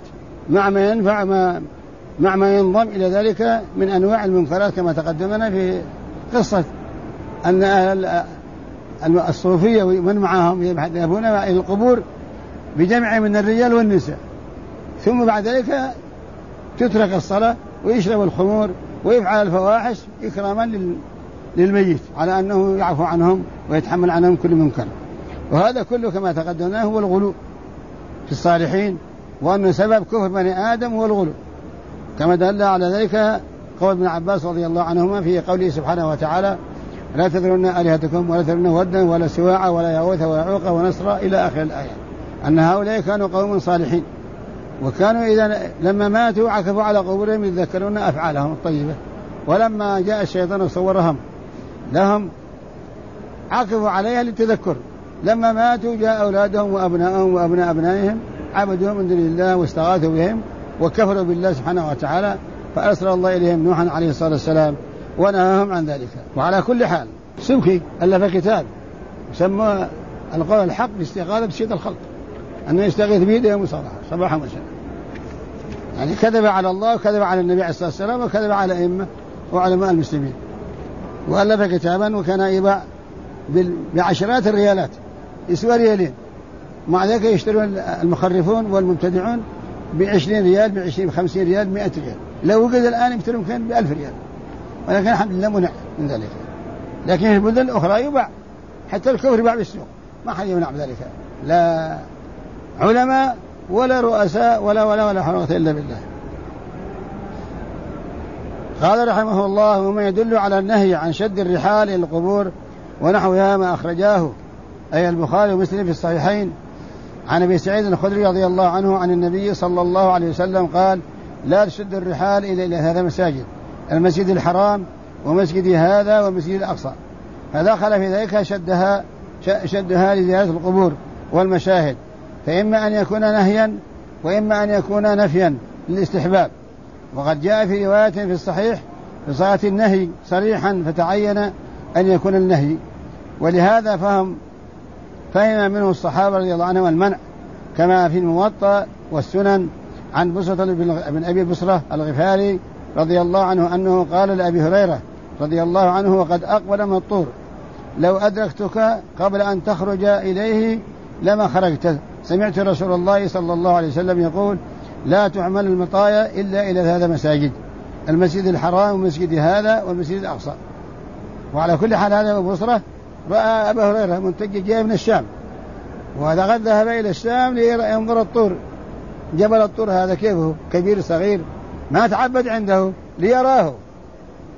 مع ما ينضم إلى ذلك من أنواع المنكرات، كما تقدمنا في قصة أن الصوفية ومن معهم يذهبون إلى القبور بجمع من الرجال والنساء، ثم بعد ذلك تترك الصلاة ويشرب الخمور ويفعل الفواحش إكراما للميت على أنه يعفو عنهم ويتحمل عنهم كل منكر. وهذا كله كما تقدمناه هو الغلو في الصالحين، وأنه سبب كفر بني آدم هو الغلو، كما دل على ذلك قول ابن عباس رضي الله عنهما في قوله سبحانه وتعالى لا تذرون آلهتكم ولا تذرون ودا ولا سواعا ولا يغوث ويعوق ونسرا إلى آخر الآية، أن هؤلاء كانوا قوم صالحين، وكانوا إذا لما ماتوا عكفوا على قبورهم يتذكرون أفعالهم الطيبة، ولما جاء الشيطان وصورهم لهم عكفوا عليها للتذكر، لما ماتوا جاء أولادهم وأبنائهم وأبناء أبنائهم عبدوهم من دون الله واستغاثوا بهم وكفروا بالله سبحانه وتعالى، فأرسل الله إليهم نوحا عليه الصلاة والسلام ونهاهم عن ذلك. وعلى كل حال سبكي ألف كتاب يسمى القول الحق باستغاثة بسيط الخلق، أنه يستغيث بيده مصالحة صباحا ومساء، يعني كذب على الله وكذب على النبي عليه الصلاة والسلام وكذب على أئمة وعلماء المسلمين. وألف كتابا وكان يباع بعشرات الريالات، يسوى ريالين، مع ذلك يشترون المخرفون والمبتدعون ب20 ريال ب50 ريال 100 ريال، لو وجد الآن يشترون كان ب1000 ريال، ولكن الحمد لله منع من ذلك. لكن في البلدان الأخرى يباع، حتى الكفر يباع بالسوق، ما حد يمنع بذلك، لا علماء ولا رؤساء ولا حرمة إلا بالله. قال رحمه الله وما يدل على النهي عن شد الرحال إلى القبور ونحوها ما أخرجاه أي البخاري ومسلم في الصحيحين عن أبي سعيد الخدري رضي الله عنه عن النبي صلى الله عليه وسلم قال لا تشد الرحال إلى هذا المساجد، المسجد الحرام ومسجد هذا ومسجد الأقصى، فدخل في ذلك شدها لزيارة القبور والمشاهد، فإما أن يكون نهيا وإما أن يكون نفيا للاستحباب. وقد جاء في رواية في الصحيح في صلاة النهي صريحا فتعين أن يكون النهي، ولهذا فهم منه الصحابة رضي الله عنهم المنع، كما في الموطأ والسنن عن بصرة بن أبي بصرة الغفاري رضي الله عنه أنه قال لأبي هريرة رضي الله عنه وقد أقبل من الطور لو أدركتك قبل أن تخرج إليه لما خرجت، سمعت رسول الله صلى الله عليه وسلم يقول لا تعمل المطايا إلا إلى هذا المساجد، المسجد الحرام ومسجد هذا والمسجد الأقصى. وعلى كل حال هذا أبو بصرة رأى أبا هريرة منتج جاي من الشام، وهذا قد ذهب إلى الشام لينظر الطور، جبل الطور هذا كيفه كبير صغير، ما تعبد عنده ليراه،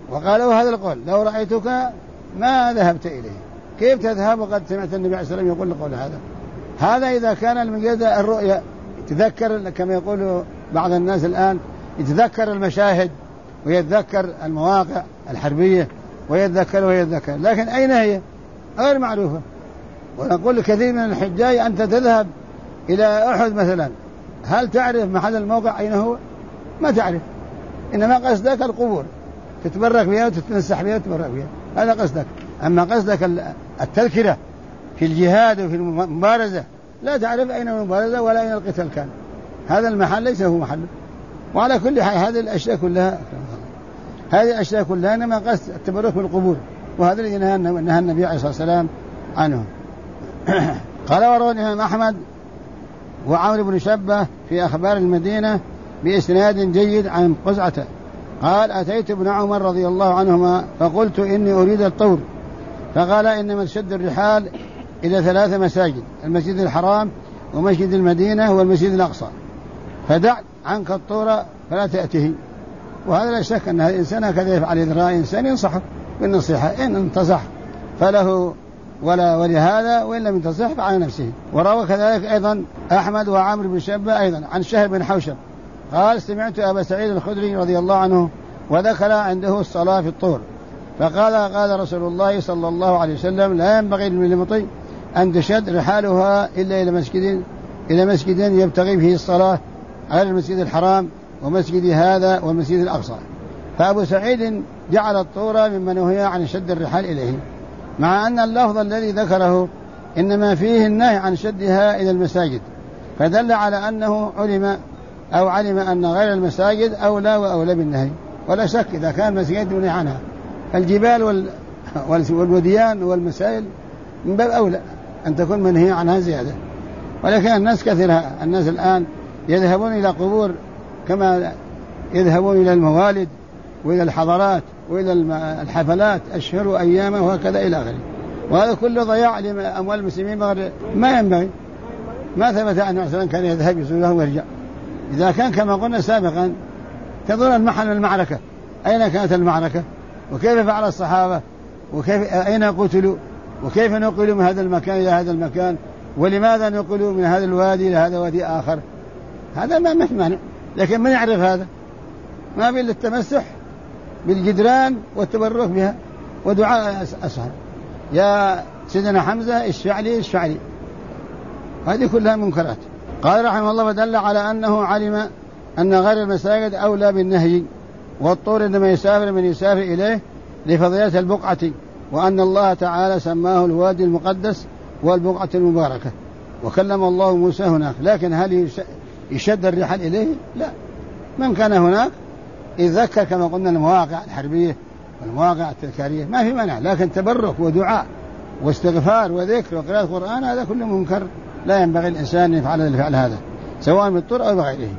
وقالوا هذا القول لو رأيتك ما ذهبت إليه. كيف تذهب وقد سمعت النبي عليه الصلاة والسلام يقول القول هذا إذا كان المجد الرؤيا يتذكر كما يقول بعض الناس الآن، يتذكر المشاهد ويتذكر المواقع الحربية ويتذكر، لكن أين هي؟ غير معروفة. ونقول لكثير من الحجاج أنت تذهب إلى أحد مثلا، هل تعرف محل الموقع أين هو؟ ما تعرف، إنما قصدك القبور تتبرك بها وتتمسح بها وتتبرك بها، هذا قصدك. أما قصدك التذكرة في الجهاد وفي المبارزة لا تعرف أين المبارزة ولا أين القتال كان، هذا المحل ليس هو محله. وعلى كل حال هذه الأشياء كلها إنما قصد التبرك بالقبور، وهذا الذي نهى النبي عليه الصلاة والسلام عنه. قال وروى الإمام أحمد وعمرو بن شبة في أخبار المدينة بإسناد جيد عن قزعة قال أتيت ابن عمر رضي الله عنهما فقلت إني أريد الطور، فقال إنما تشد الرحال إلى 3 مساجد، المسجد الحرام ومسجد المدينة والمسجد الأقصى، فدع عنك الطور فلا تأته. وهذا لا شك أن الإنسان هكذا يفعل إذا رأى إنسان ينصحه بالنصيحة، إن انتصح فله ولهذا، وإن لم ينتصح فعلى نفسه. وروى كذلك أيضا أحمد وعمرو بن شبة أيضا عن شهر بن حوشب قال سمعت أبا سعيد الخدري رضي الله عنه وذكر عنده الصلاة في الطور، فقال قال رسول الله صلى الله عليه وسلم لا ينبغي للمطي أن تشد رحالها إلا إلى مسجد يبتغي فيه الصلاة غير المسجد الحرام ومسجد هذا والمسجد الأقصى. فأبو سعيد جعل الطور مما نهي عن شد الرحال إليه، مع أن اللفظ الذي ذكره إنما فيه النهي عن شدها إلى المساجد، فدل على أنه علم أن غير المساجد أولى وأولى بالنهي. ولا شك إذا كان مسجد منهي عنها، الجبال والوديان والمسائل من باب أولى أن تكون منهي عنها زيادة. ولكن الناس كثيرها، الناس الآن يذهبون إلى قبور كما يذهبون إلى الموالد وإلى الحضارات وإلى الحفلات أشهر وأيامه وهكذا إلى آخره، وهذا كله ضياع لأموال المسلمين ما ينبغي. ما ثبت أن مثلا كان يذهب يزوره ويرجع. إذا كان كما قلنا سابقا تظن المحل من المعركة، أين كانت المعركة وكيف فعل الصحابة وكيف أين قتلوا وكيف نقلوا من هذا المكان إلى هذا المكان، ولماذا نقلوا من هذا الوادي إلى هذا وادي آخر، هذا ما في مانع. لكن من يعرف هذا؟ ما في إلا التمسح بالجدران والتبرك بها ودعاء أصحاب يا سيدنا حمزة اشفع لي، هذه كلها منكرات. قال رحمه الله ودل على أنه علم أن غير المساجد أولى بالنهي، والطور إنما يسافر من يسافر إليه لفضيلة البقعة، وأن الله تعالى سماه الوادي المقدس والبقعة المباركة، وكلم الله موسى هناك. لكن هل يشد الرحال إليه؟ لا. من كان هناك يذكر كما قلنا المواقع الحربية والمواقع التذكارية ما في مانع، لكن تبرك ودعاء واستغفار وذكر وقراءة القرآن هذا كله منكر، لا ينبغي الإنسان يفعل هذا سواء بالطور أو بغيره.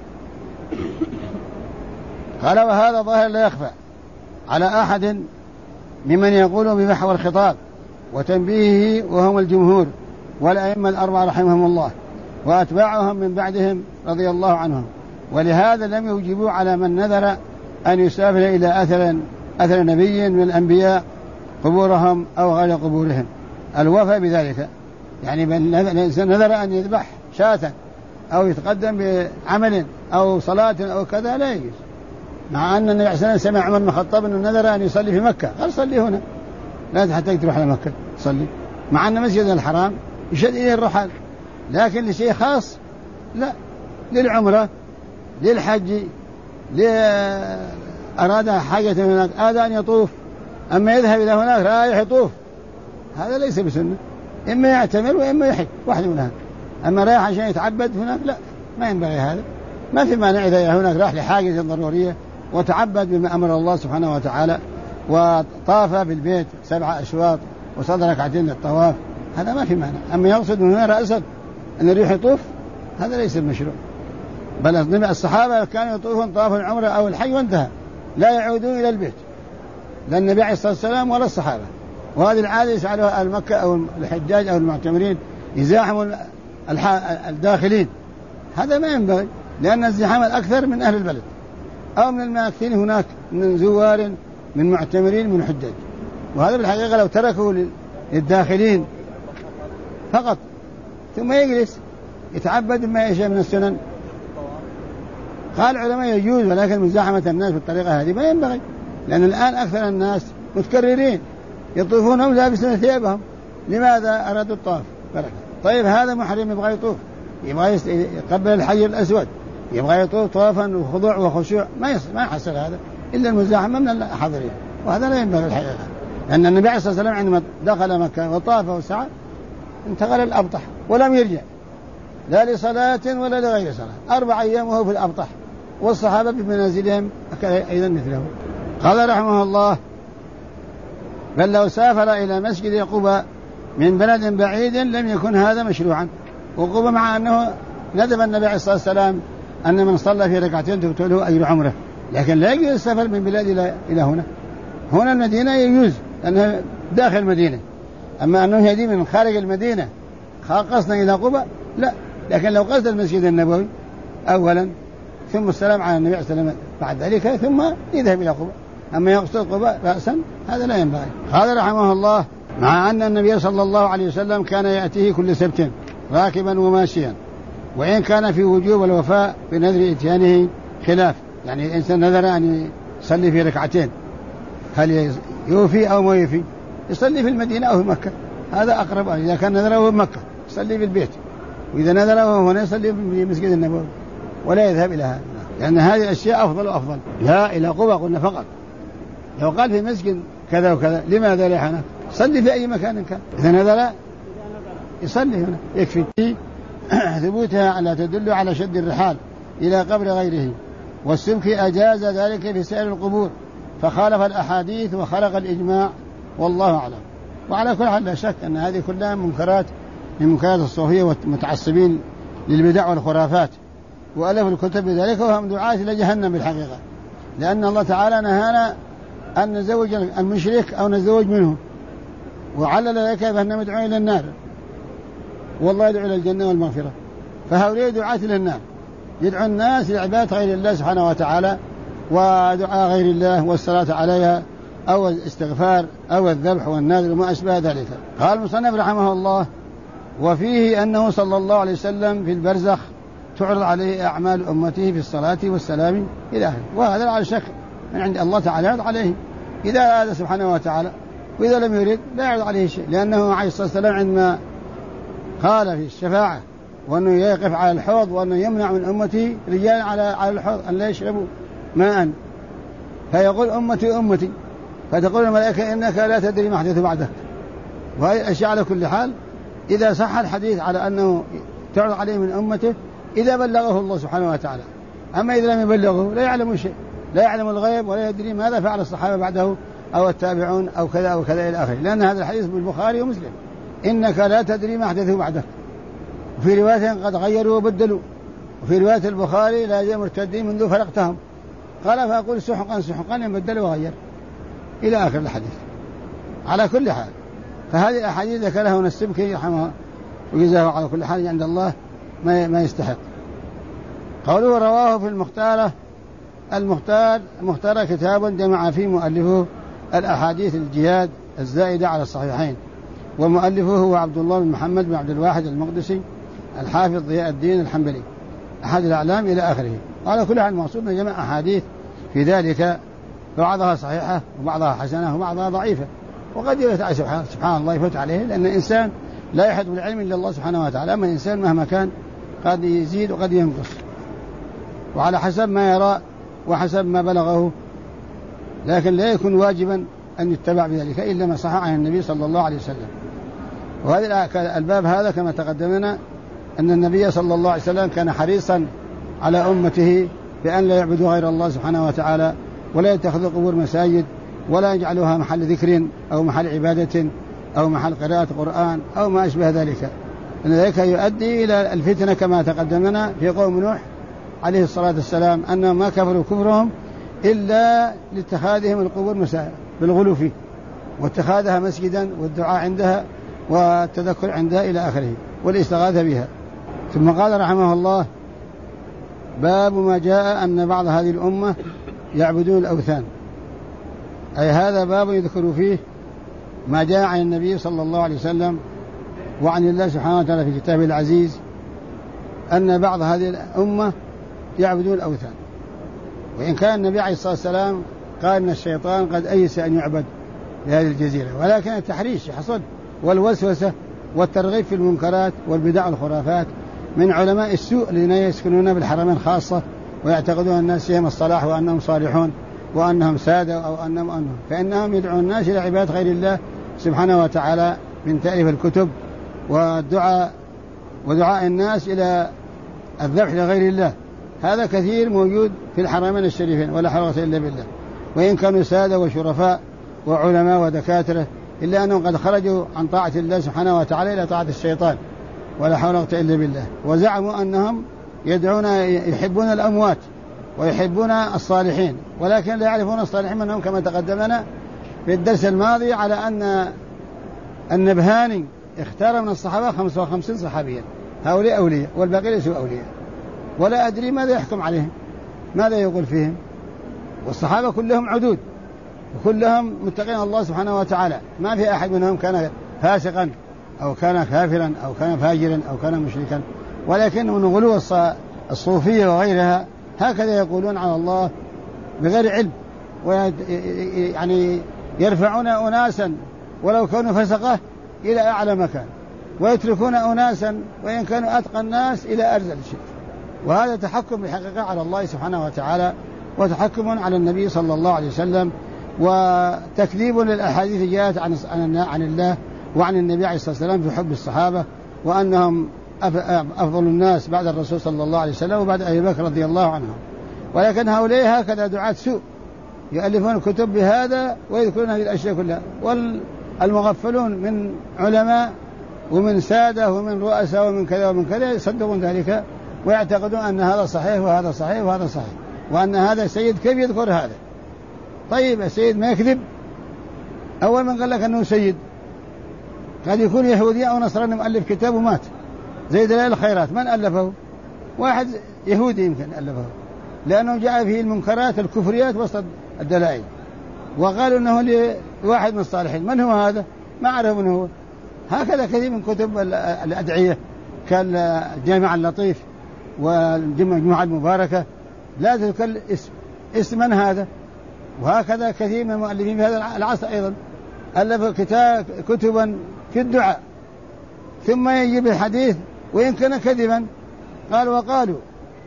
قال وهذا ظاهر لا يخفى على أحد ممن يقول بمحور الخطاب وتنبيهه، وهم الجمهور والأئمة الأربعة رحمهم الله وأتباعهم من بعدهم رضي الله عنهم، ولهذا لم يوجبوا على من نذر أن يسافر إلى أثر نبي من الأنبياء قبورهم أو غير قبورهم الوفاء بذلك. يعني الإنسان نذر أن يذبح شاة أو يتقدم بعمل أو صلاة أو كذا لا يجوز، مع أن النبي عليه الصلاة والسلام سمع عمر بن الخطاب أنه نذر أن يصلي في مكة، قال صلي هنا لا حتى تروح على مكة صلي، مع أن مسجد الحرام يشد إليه الرحال، لكن لشيء خاص لا، للعمرة للحج أراد حاجة هناك أراد أن يطوف، أما يذهب إلى هناك رايح يطوف هذا ليس بسنة، إما يعتمر وإما يحج واحد منها. أما رايح عشان يتعبد هناك لا، ما ينبغي هذا. ما في مانع إذا هناك راح لحاجة ضرورية وتعبد بما أمر الله سبحانه وتعالى وطاف بالبيت 7 أشواط وصلى ركعتين للطواف، هذا ما في مانع. أما يقصد من هنا رأسا أن يروح يطوف هذا ليس المشروع، بل الصحابة كانوا يطوفون طواف العمرة أو الحج وانتهى، لا يعودون إلى البيت، لا النبي عليه الصلاة والسلام ولا الصحابة. وهذه العادة يسألها المكة أو الحجاج أو المعتمرين يزاحموا الداخلين، هذا ما ينبغي، لأن الزحام الأكثر من أهل البلد أو من الماكثين هناك من زوار من معتمرين من حجاج. وهذا بالحقيقة لو تركوا للداخلين فقط ثم يجلس يتعبد ما يشاء من السنن. قال العلماء يجوز، ولكن مزاحمة الناس بالطريقة هذه ما ينبغي، لأن الآن أكثر الناس متكررين يطوفونهم لابسين ثيابهم. لماذا أرادوا الطواف؟ طيب هذا محرم يبغى يطوف، يبغى يقبل الحجر الأسود، يبغى يطوف طوافا وخضوع وخشوع، ما يحصل هذا إلا المزاحمة من الحاضرين، وهذا لا ينبغي الحقيقة. لأن النبي صلى الله عليه وسلم عندما دخل مكة وطاف وسعى انتقل الأبطح ولم يرجع لا لصلاة ولا لغير صلاة، 4 أيام وهو في الأبطح، والصحابة بمنازلهم أيضا مثله. قال رحمه الله: بل لو سافر إلى مسجد قباء من بلد بعيد لم يكن هذا مشروعا. وقباء مع أنه ندب النبي عليه الصلاة والسلام أن من صلى في ركعتين تكتب له أجر عمره، لكن لا يجوز السفر من بلاد إلى هنا المدينة يجوز لأنها داخل المدينة. أما أنه يدي من خارج المدينة قصدا إلى قباء لا، لكن لو قصد المسجد النبوي أولا ثم السلام على النبي عليه الصلاة والسلام بعد ذلك ثم يذهب إلى قباء، أما يقصد قباء رأسا هذا لا ينبغي. قال رحمه الله: مع أن النبي صلى الله عليه وسلم كان يأتيه كل سبت راكبا وماشيا، وإن كان في وجوب الوفاء بنذر إتيانه خلاف، يعني الإنسان نذر أن يصلي في ركعتين هل يوفي أو ما يوفي؟ يصلي في المدينة أو في مكة، هذا أقرب. إذا كان نذره في مكة يصلي في البيت، وإذا نذره هنا يصلي في مسجد النبوي ولا يذهب إلى هذا، لأن هذه الأشياء أفضل وأفضل. لا إلى قباء قلنا فقط. لو قال في مسجد كذا وكذا لماذا لا هنا؟ صلي في أي مكان كان، إذا نذر يصلي هنا يكفي. ثبوتها على تدل على شد الرحال إلى قبر غيره، والسبكي أجاز ذلك في سائر القبور فخالف الأحاديث وخلق الإجماع، والله أعلم. وعلى كل حال لا شك أن هذه كلها منكرات من منكرات الصوفية والمتعصبين للبدع والخرافات، وألفوا الكتب بذلك وهم دعاة إلى جهنم بالحقيقة، لأن الله تعالى نهانا أن نزوج المشرك أو نتزوج منه، وعلل ذلك بأنهم يدعون إلى النار والله يدعو إلى الجنة والمغفرة. فهؤلاء دعاة إلى النار يدعو الناس لعبادة غير الله سبحانه وتعالى ودعاء غير الله والصلاة عليها أو الاستغفار أو الذبح والنذر وما أشبه ذلك. قال المصنف رحمه الله: وفيه أنه صلى الله عليه وسلم في البرزخ تعرض عليه أعمال أمته في الصلاة والسلام إلى آخره، وهذا على شك من عند الله تعالى يعرض عليه إذا أراد سبحانه وتعالى، وإذا لم يرد لا يعرض عليه شيء، لأنه عليه الصلاة والسلام عندما قال في الشفاعة وأنه يقف على الحوض وأنه يمنع من أمتي رجال على الحوض أن لا يشربوا ماء، فيقول أمتي أمتي، فتقول الملائكة إنك لا تدري ما حدث بعدك. وهذه الأشياء على كل حال إذا صح الحديث على أنه تعرض عليه من أمته إذا بلغه الله سبحانه وتعالى، أما إذا لم يبلغه لا يعلم شيء، لا يعلم الغيب ولا يدري ماذا فعل الصحابة بعده أو التابعون أو كذا أو كذا إلى آخره، لأن هذا الحديث بالبخاري ومسلم: إنك لا تدري ما حدث بعدك. وفي رواية قد غيروا وبدلوا، وفي رواية البخاري لا يزال مرتدين منذ فرقتهم، قال فأقول سحقا سحقا إن بدل وغير إلى آخر الحديث. على كل حال فهذه الأحاديث ذكرها هنا السبكي رحمه وجزاه على كل حال عند الله ما يستحق. قوله رواه في المختار كتاب جمع فيه مؤلفه الأحاديث الجهاد الزائدة على الصحيحين، ومؤلفه هو عبد الله بن محمد بن عبد الواحد المقدسي الحافظ ضياء الدين الحنبلي أحد الأعلام إلى آخره. وعلى كل حال المقصود أن جمع أحاديث في ذلك بعضها صحيحة وبعضها حسنة وبعضها ضعيفة، وقد يفتح سبحان الله يفوت عليه، لأن الإنسان لا يحد بالعلم إلا الله سبحانه وتعالى، أما الإنسان مهما كان قد يزيد وقد ينقص وعلى حسب ما يرى وحسب ما بلغه، لكن لا يكون واجبا أن يتبع بذلك إلا ما صح عن النبي صلى الله عليه وسلم. وهذا الباب هذا كما تقدمنا أن النبي صلى الله عليه وسلم كان حريصا على أمته بأن لا يعبدوا غير الله سبحانه وتعالى، ولا يتخذوا قبور مساجد، ولا يجعلوها محل ذكر أو محل عبادة أو محل قراءة قرآن أو ما أشبه ذلك، أن ذلك يؤدي إلى الفتنة كما تقدمنا في قوم نوح عليه الصلاة والسلام، أنهم ما كفروا كفرهم إلا لاتخاذهم القبور مساجد بالغلو فيه واتخاذها مسجدا والدعاء عندها والتذكر عندها إلى آخره والاستغاثة بها. ثم قال رحمه الله: باب ما جاء أن بعض هذه الأمة يعبدون الأوثان. أي هذا باب يذكر فيه ما جاء عن النبي صلى الله عليه وسلم وعن الله سبحانه وتعالى في كتابه العزيز أن بعض هذه الأمة يعبدون الأوثان، وإن كان النبي عليه الصلاة والسلام قال أن الشيطان قد أيس أن يعبد بهذه الجزيرة، ولكن التحريش يحصل والوسوسة والترغيب في المنكرات والبدع والخرافات من علماء السوء الذين يسكنون بالحرمين خاصة ويعتقدون الناس فيهم الصلاح وأنهم صالحون وأنهم سادة أو أنهم فإنهم يدعون الناس إلى عبادة غير الله سبحانه وتعالى من تأليف الكتب ودعاء الناس إلى الذبح لغير الله. هذا كثير موجود في الحرمين الشريفين ولا حول ولا قوة إلا بالله، وإن كانوا سادة وشرفاء وعلماء ودكاترة إلا أنهم قد خرجوا عن طاعة الله سبحانه وتعالى إلى طاعة الشيطان ولا حول ولا قوة إلا بالله، وزعموا أنهم يحبون الأموات ويحبون الصالحين، ولكن لا يعرفون الصالحين منهم كما تقدمنا في الدرس الماضي على أن النبهاني اختار من الصحابة 55 صحابيا، هؤلاء أولياء والباقي ليسوا أولياء، ولا أدري ماذا يحكم عليهم، ماذا يقول فيهم، والصحابة كلهم عدود وكلهم متقين الله سبحانه وتعالى، ما في أحد منهم كان فاسقا أو كان كافرا أو كان فاجرا أو كان مشركا، ولكن من غلو الصوفية وغيرها هكذا يقولون على الله بغير علم، يعني يرفعون أناسا ولو كانوا فسقه إلى أعلى مكان، ويتركون أناسا وإن كانوا أتقى الناس إلى أرذل شيء، وهذا تحكم بحقيقة على الله سبحانه وتعالى وتحكم على النبي صلى الله عليه وسلم وتكذيب للأحاديث جاءت عن الله وعن النبي عليه الصلاة والسلام في حب الصحابة وأنهم أفضل الناس بعد الرسول صلى الله عليه وسلم وبعد أبي بكر رضي الله عنهم. ولكن هؤلاء هكذا دعاة سوء يؤلفون الكتب بهذا ويذكرون هذه الأشياء كلها، والمغفلون من علماء ومن سادة ومن رؤساء ومن كذا ومن كذا يصدقون ذلك ويعتقدون أن هذا صحيح وهذا صحيح وهذا صحيح، وأن هذا سيد كيف يذكر هذا؟ طيب السيد ما يكذب؟ أول من قال لك أنه سيد قد يكون يهودي أو نصراني مؤلف كتاب ومات، زي دلائل الخيرات من ألفه؟ واحد يهودي يمكن ألفه، لأنه جاء فيه المنكرات الكفريات وسط الدلائل، وقالوا أنه لواحد من الصالحين. من هو هذا؟ ما أعرف من هو. هكذا كثير من كتب الأدعية كالجامع اللطيف والجمعة المباركة لا تذكر اسم من هذا. وهكذا كثير من المؤلفين في هذا العصر أيضا ألف كتبا في الدعاء ثم يجيب الحديث وإن كان كذبا وقالوا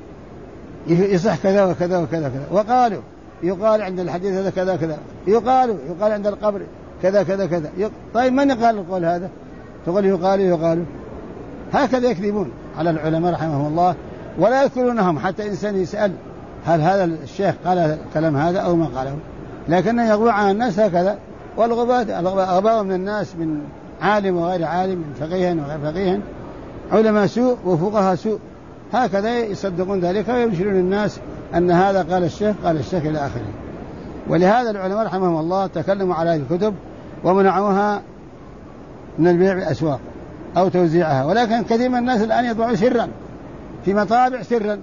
يصح كذا وكذا وكذا كذا، وقالوا يقال عند الحديث هذا كذا كذا، يقال عند القبر كذا كذا كذا. طيب من قال القول هذا؟ تقول يقال. هكذا يكذبون على العلماء رحمهم الله ولا يذكرونهم، حتى إنسان يسأل هل هذا الشيخ قال الكلام هذا أو ما قاله، لكنه يغضب على الناس هكذا. والغباء من الناس من عالم وغير عالم، من فقيه وغير فقيه، علماء سوء وفقهاء سوء، هكذا يصدقون ذلك ويبشرون الناس أن هذا قال الشيخ إلى آخره. ولهذا العلماء رحمهم الله تكلموا على هذه الكتب ومنعوها من البيع بالأسواق أو توزيعها، ولكن كثير من الناس الآن يطبعوا سرا في مطابع سرا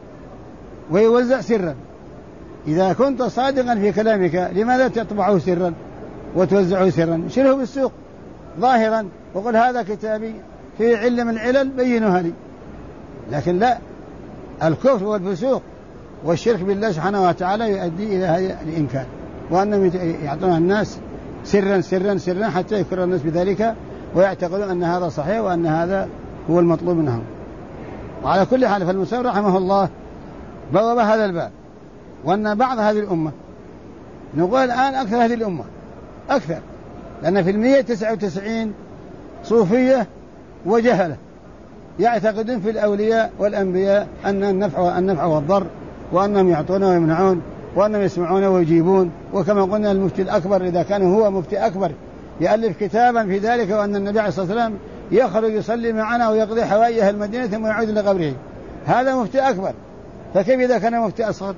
ويوزع سرا. إذا كنت صادقا في كلامك لماذا تطبعه سرا وتوزعه سرا؟ شره بالسوق ظاهرا وقل هذا كتابي في علم العلل بينوها لي. لكن لا، الكفر والفسوق والشرك بالله سبحانه وتعالى يؤدي إلى هذا الإنكار، وأنهم يعطون الناس سرا حتى يكفر الناس بذلك ويعتقدون أن هذا صحيح وأن هذا هو المطلوب منهم. وعلى كل حال فالمصنف رحمه الله بواب هذا الباب، وأن بعض هذه الأمة نقول الآن أكثر هذه الأمة أكثر، لأن في 199 صوفية وجهلة يعتقدون في الأولياء والأنبياء أن النفع والضر، وأنهم يعطون ويمنعون، وأنهم يسمعون ويجيبون. وكما قلنا المفتي الأكبر إذا كان هو مفتي أكبر يألف كتابا في ذلك، وأن النبي عليه الصلاة والسلام يخرج يصلي معنا ويقضي حوائج أهل المدينة ثم يعود إلى قبره، هذا مفتي أكبر، فكيف إذا كان مفتي أصغر؟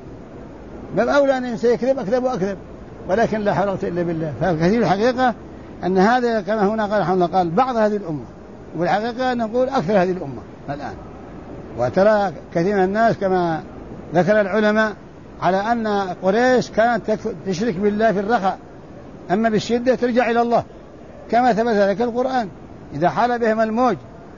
بل أولى أن سيكذب أكذب، ولكن لا حول إلا بالله. فكثير الحقيقة أن هذا كما هنا قال رحمه الله قال بعض هذه الأمة، والحقيقة نقول أكثر هذه الأمة الآن. وترى كثير من الناس كما ذكر العلماء على أن قريش كانت تشرك بالله في الرخاء، أما بالشدة ترجع إلى الله، كما ثبت ذلك القرآن. إذا حال بهم الموج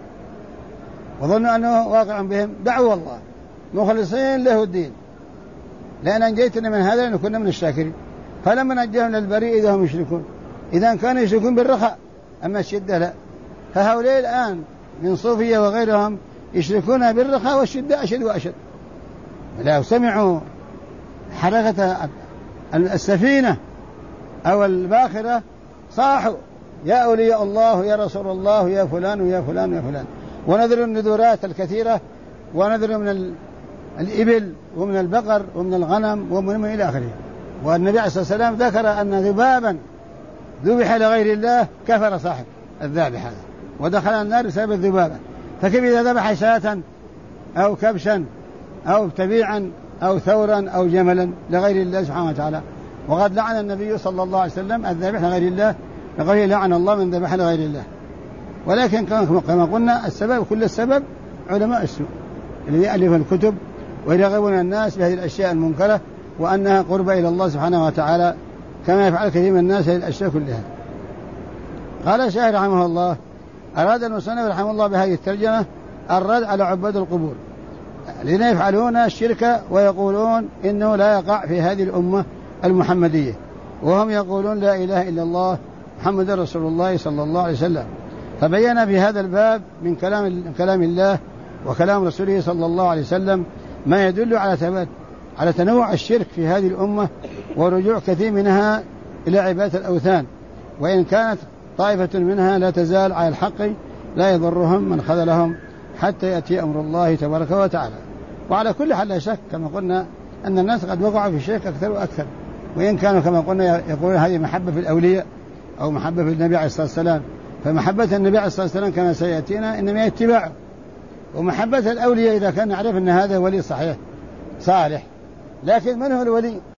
وظنوا أنه واقع بهم دعوا الله مخلصين له الدين، لأن أنجيتنا من هذا لنكون من الشاكرين. فلما نجاهم للبريء إذا هم يشركون، إذا كانوا يشركون بالرخاء، أما الشدة لا. فهؤلاء الآن من صوفية وغيرهم يشركون بالرخاء والشدة أشد وأشد. لو سمعوا حركة السفينة أو الباخرة صاحوا يا أولياء الله يا رسول الله يا فلان ويا فلان ويا فلان، ونذروا النذورات الكثيرة، ونذروا من الإبل ومن البقر ومن الغنم ومن إلى آخره. والنبي عليه الصلاة والسلام ذكر أن ذبابا ذبح لغير الله كفر صاحب الذابح هذا ودخل النار بسبب الذبابة. فكيف إذا ذبح شاة أو كبشا أو تبيعا أو ثورا أو جملا لغير الله سبحانه وتعالى؟ وقد لعن النبي صلى الله عليه وسلم الذابح لغير الله، لقوله لعن الله من ذبح لغير الله. ولكن كما قلنا السبب كل السبب علماء السوء الذي يألف الكتب ويرغبون الناس بهذه الأشياء المنكرة وأنها قربة إلى الله سبحانه وتعالى، كما يفعل كثير من الناس هذه الأشياء كلها. قال الشاعر رحمه الله: أراد المصنف رحمه الله بهذه الترجمة الرد على عباد القبور الذين يفعلون الشرك ويقولون إنه لا يقع في هذه الأمة المحمدية، وهم يقولون لا إله إلا الله محمد رسول الله صلى الله عليه وسلم. فبين في هذا الباب من كلام الله وكلام رسوله صلى الله عليه وسلم ما يدل على تنوع الشرك في هذه الأمة ورجوع كثير منها إلى عبادة الأوثان، وإن كانت طائفة منها لا تزال على الحق لا يضرهم من خذلهم حتى يأتي أمر الله تبارك وتعالى. وعلى كل حال لا شك كما قلنا أن الناس قد وقعوا في الشرك أكثر وأكثر، وإن كانوا كما قلنا يقولون هذه محبة في الأولياء أو محبة في النبي عليه الصلاة والسلام، فمحبة النبي عليه الصلاة والسلام كما سيأتينا إنما اتباعه، ومحبة الأولياء إذا كان نعرف أن هذا ولي صحيح صالح. لكن من هو الولي؟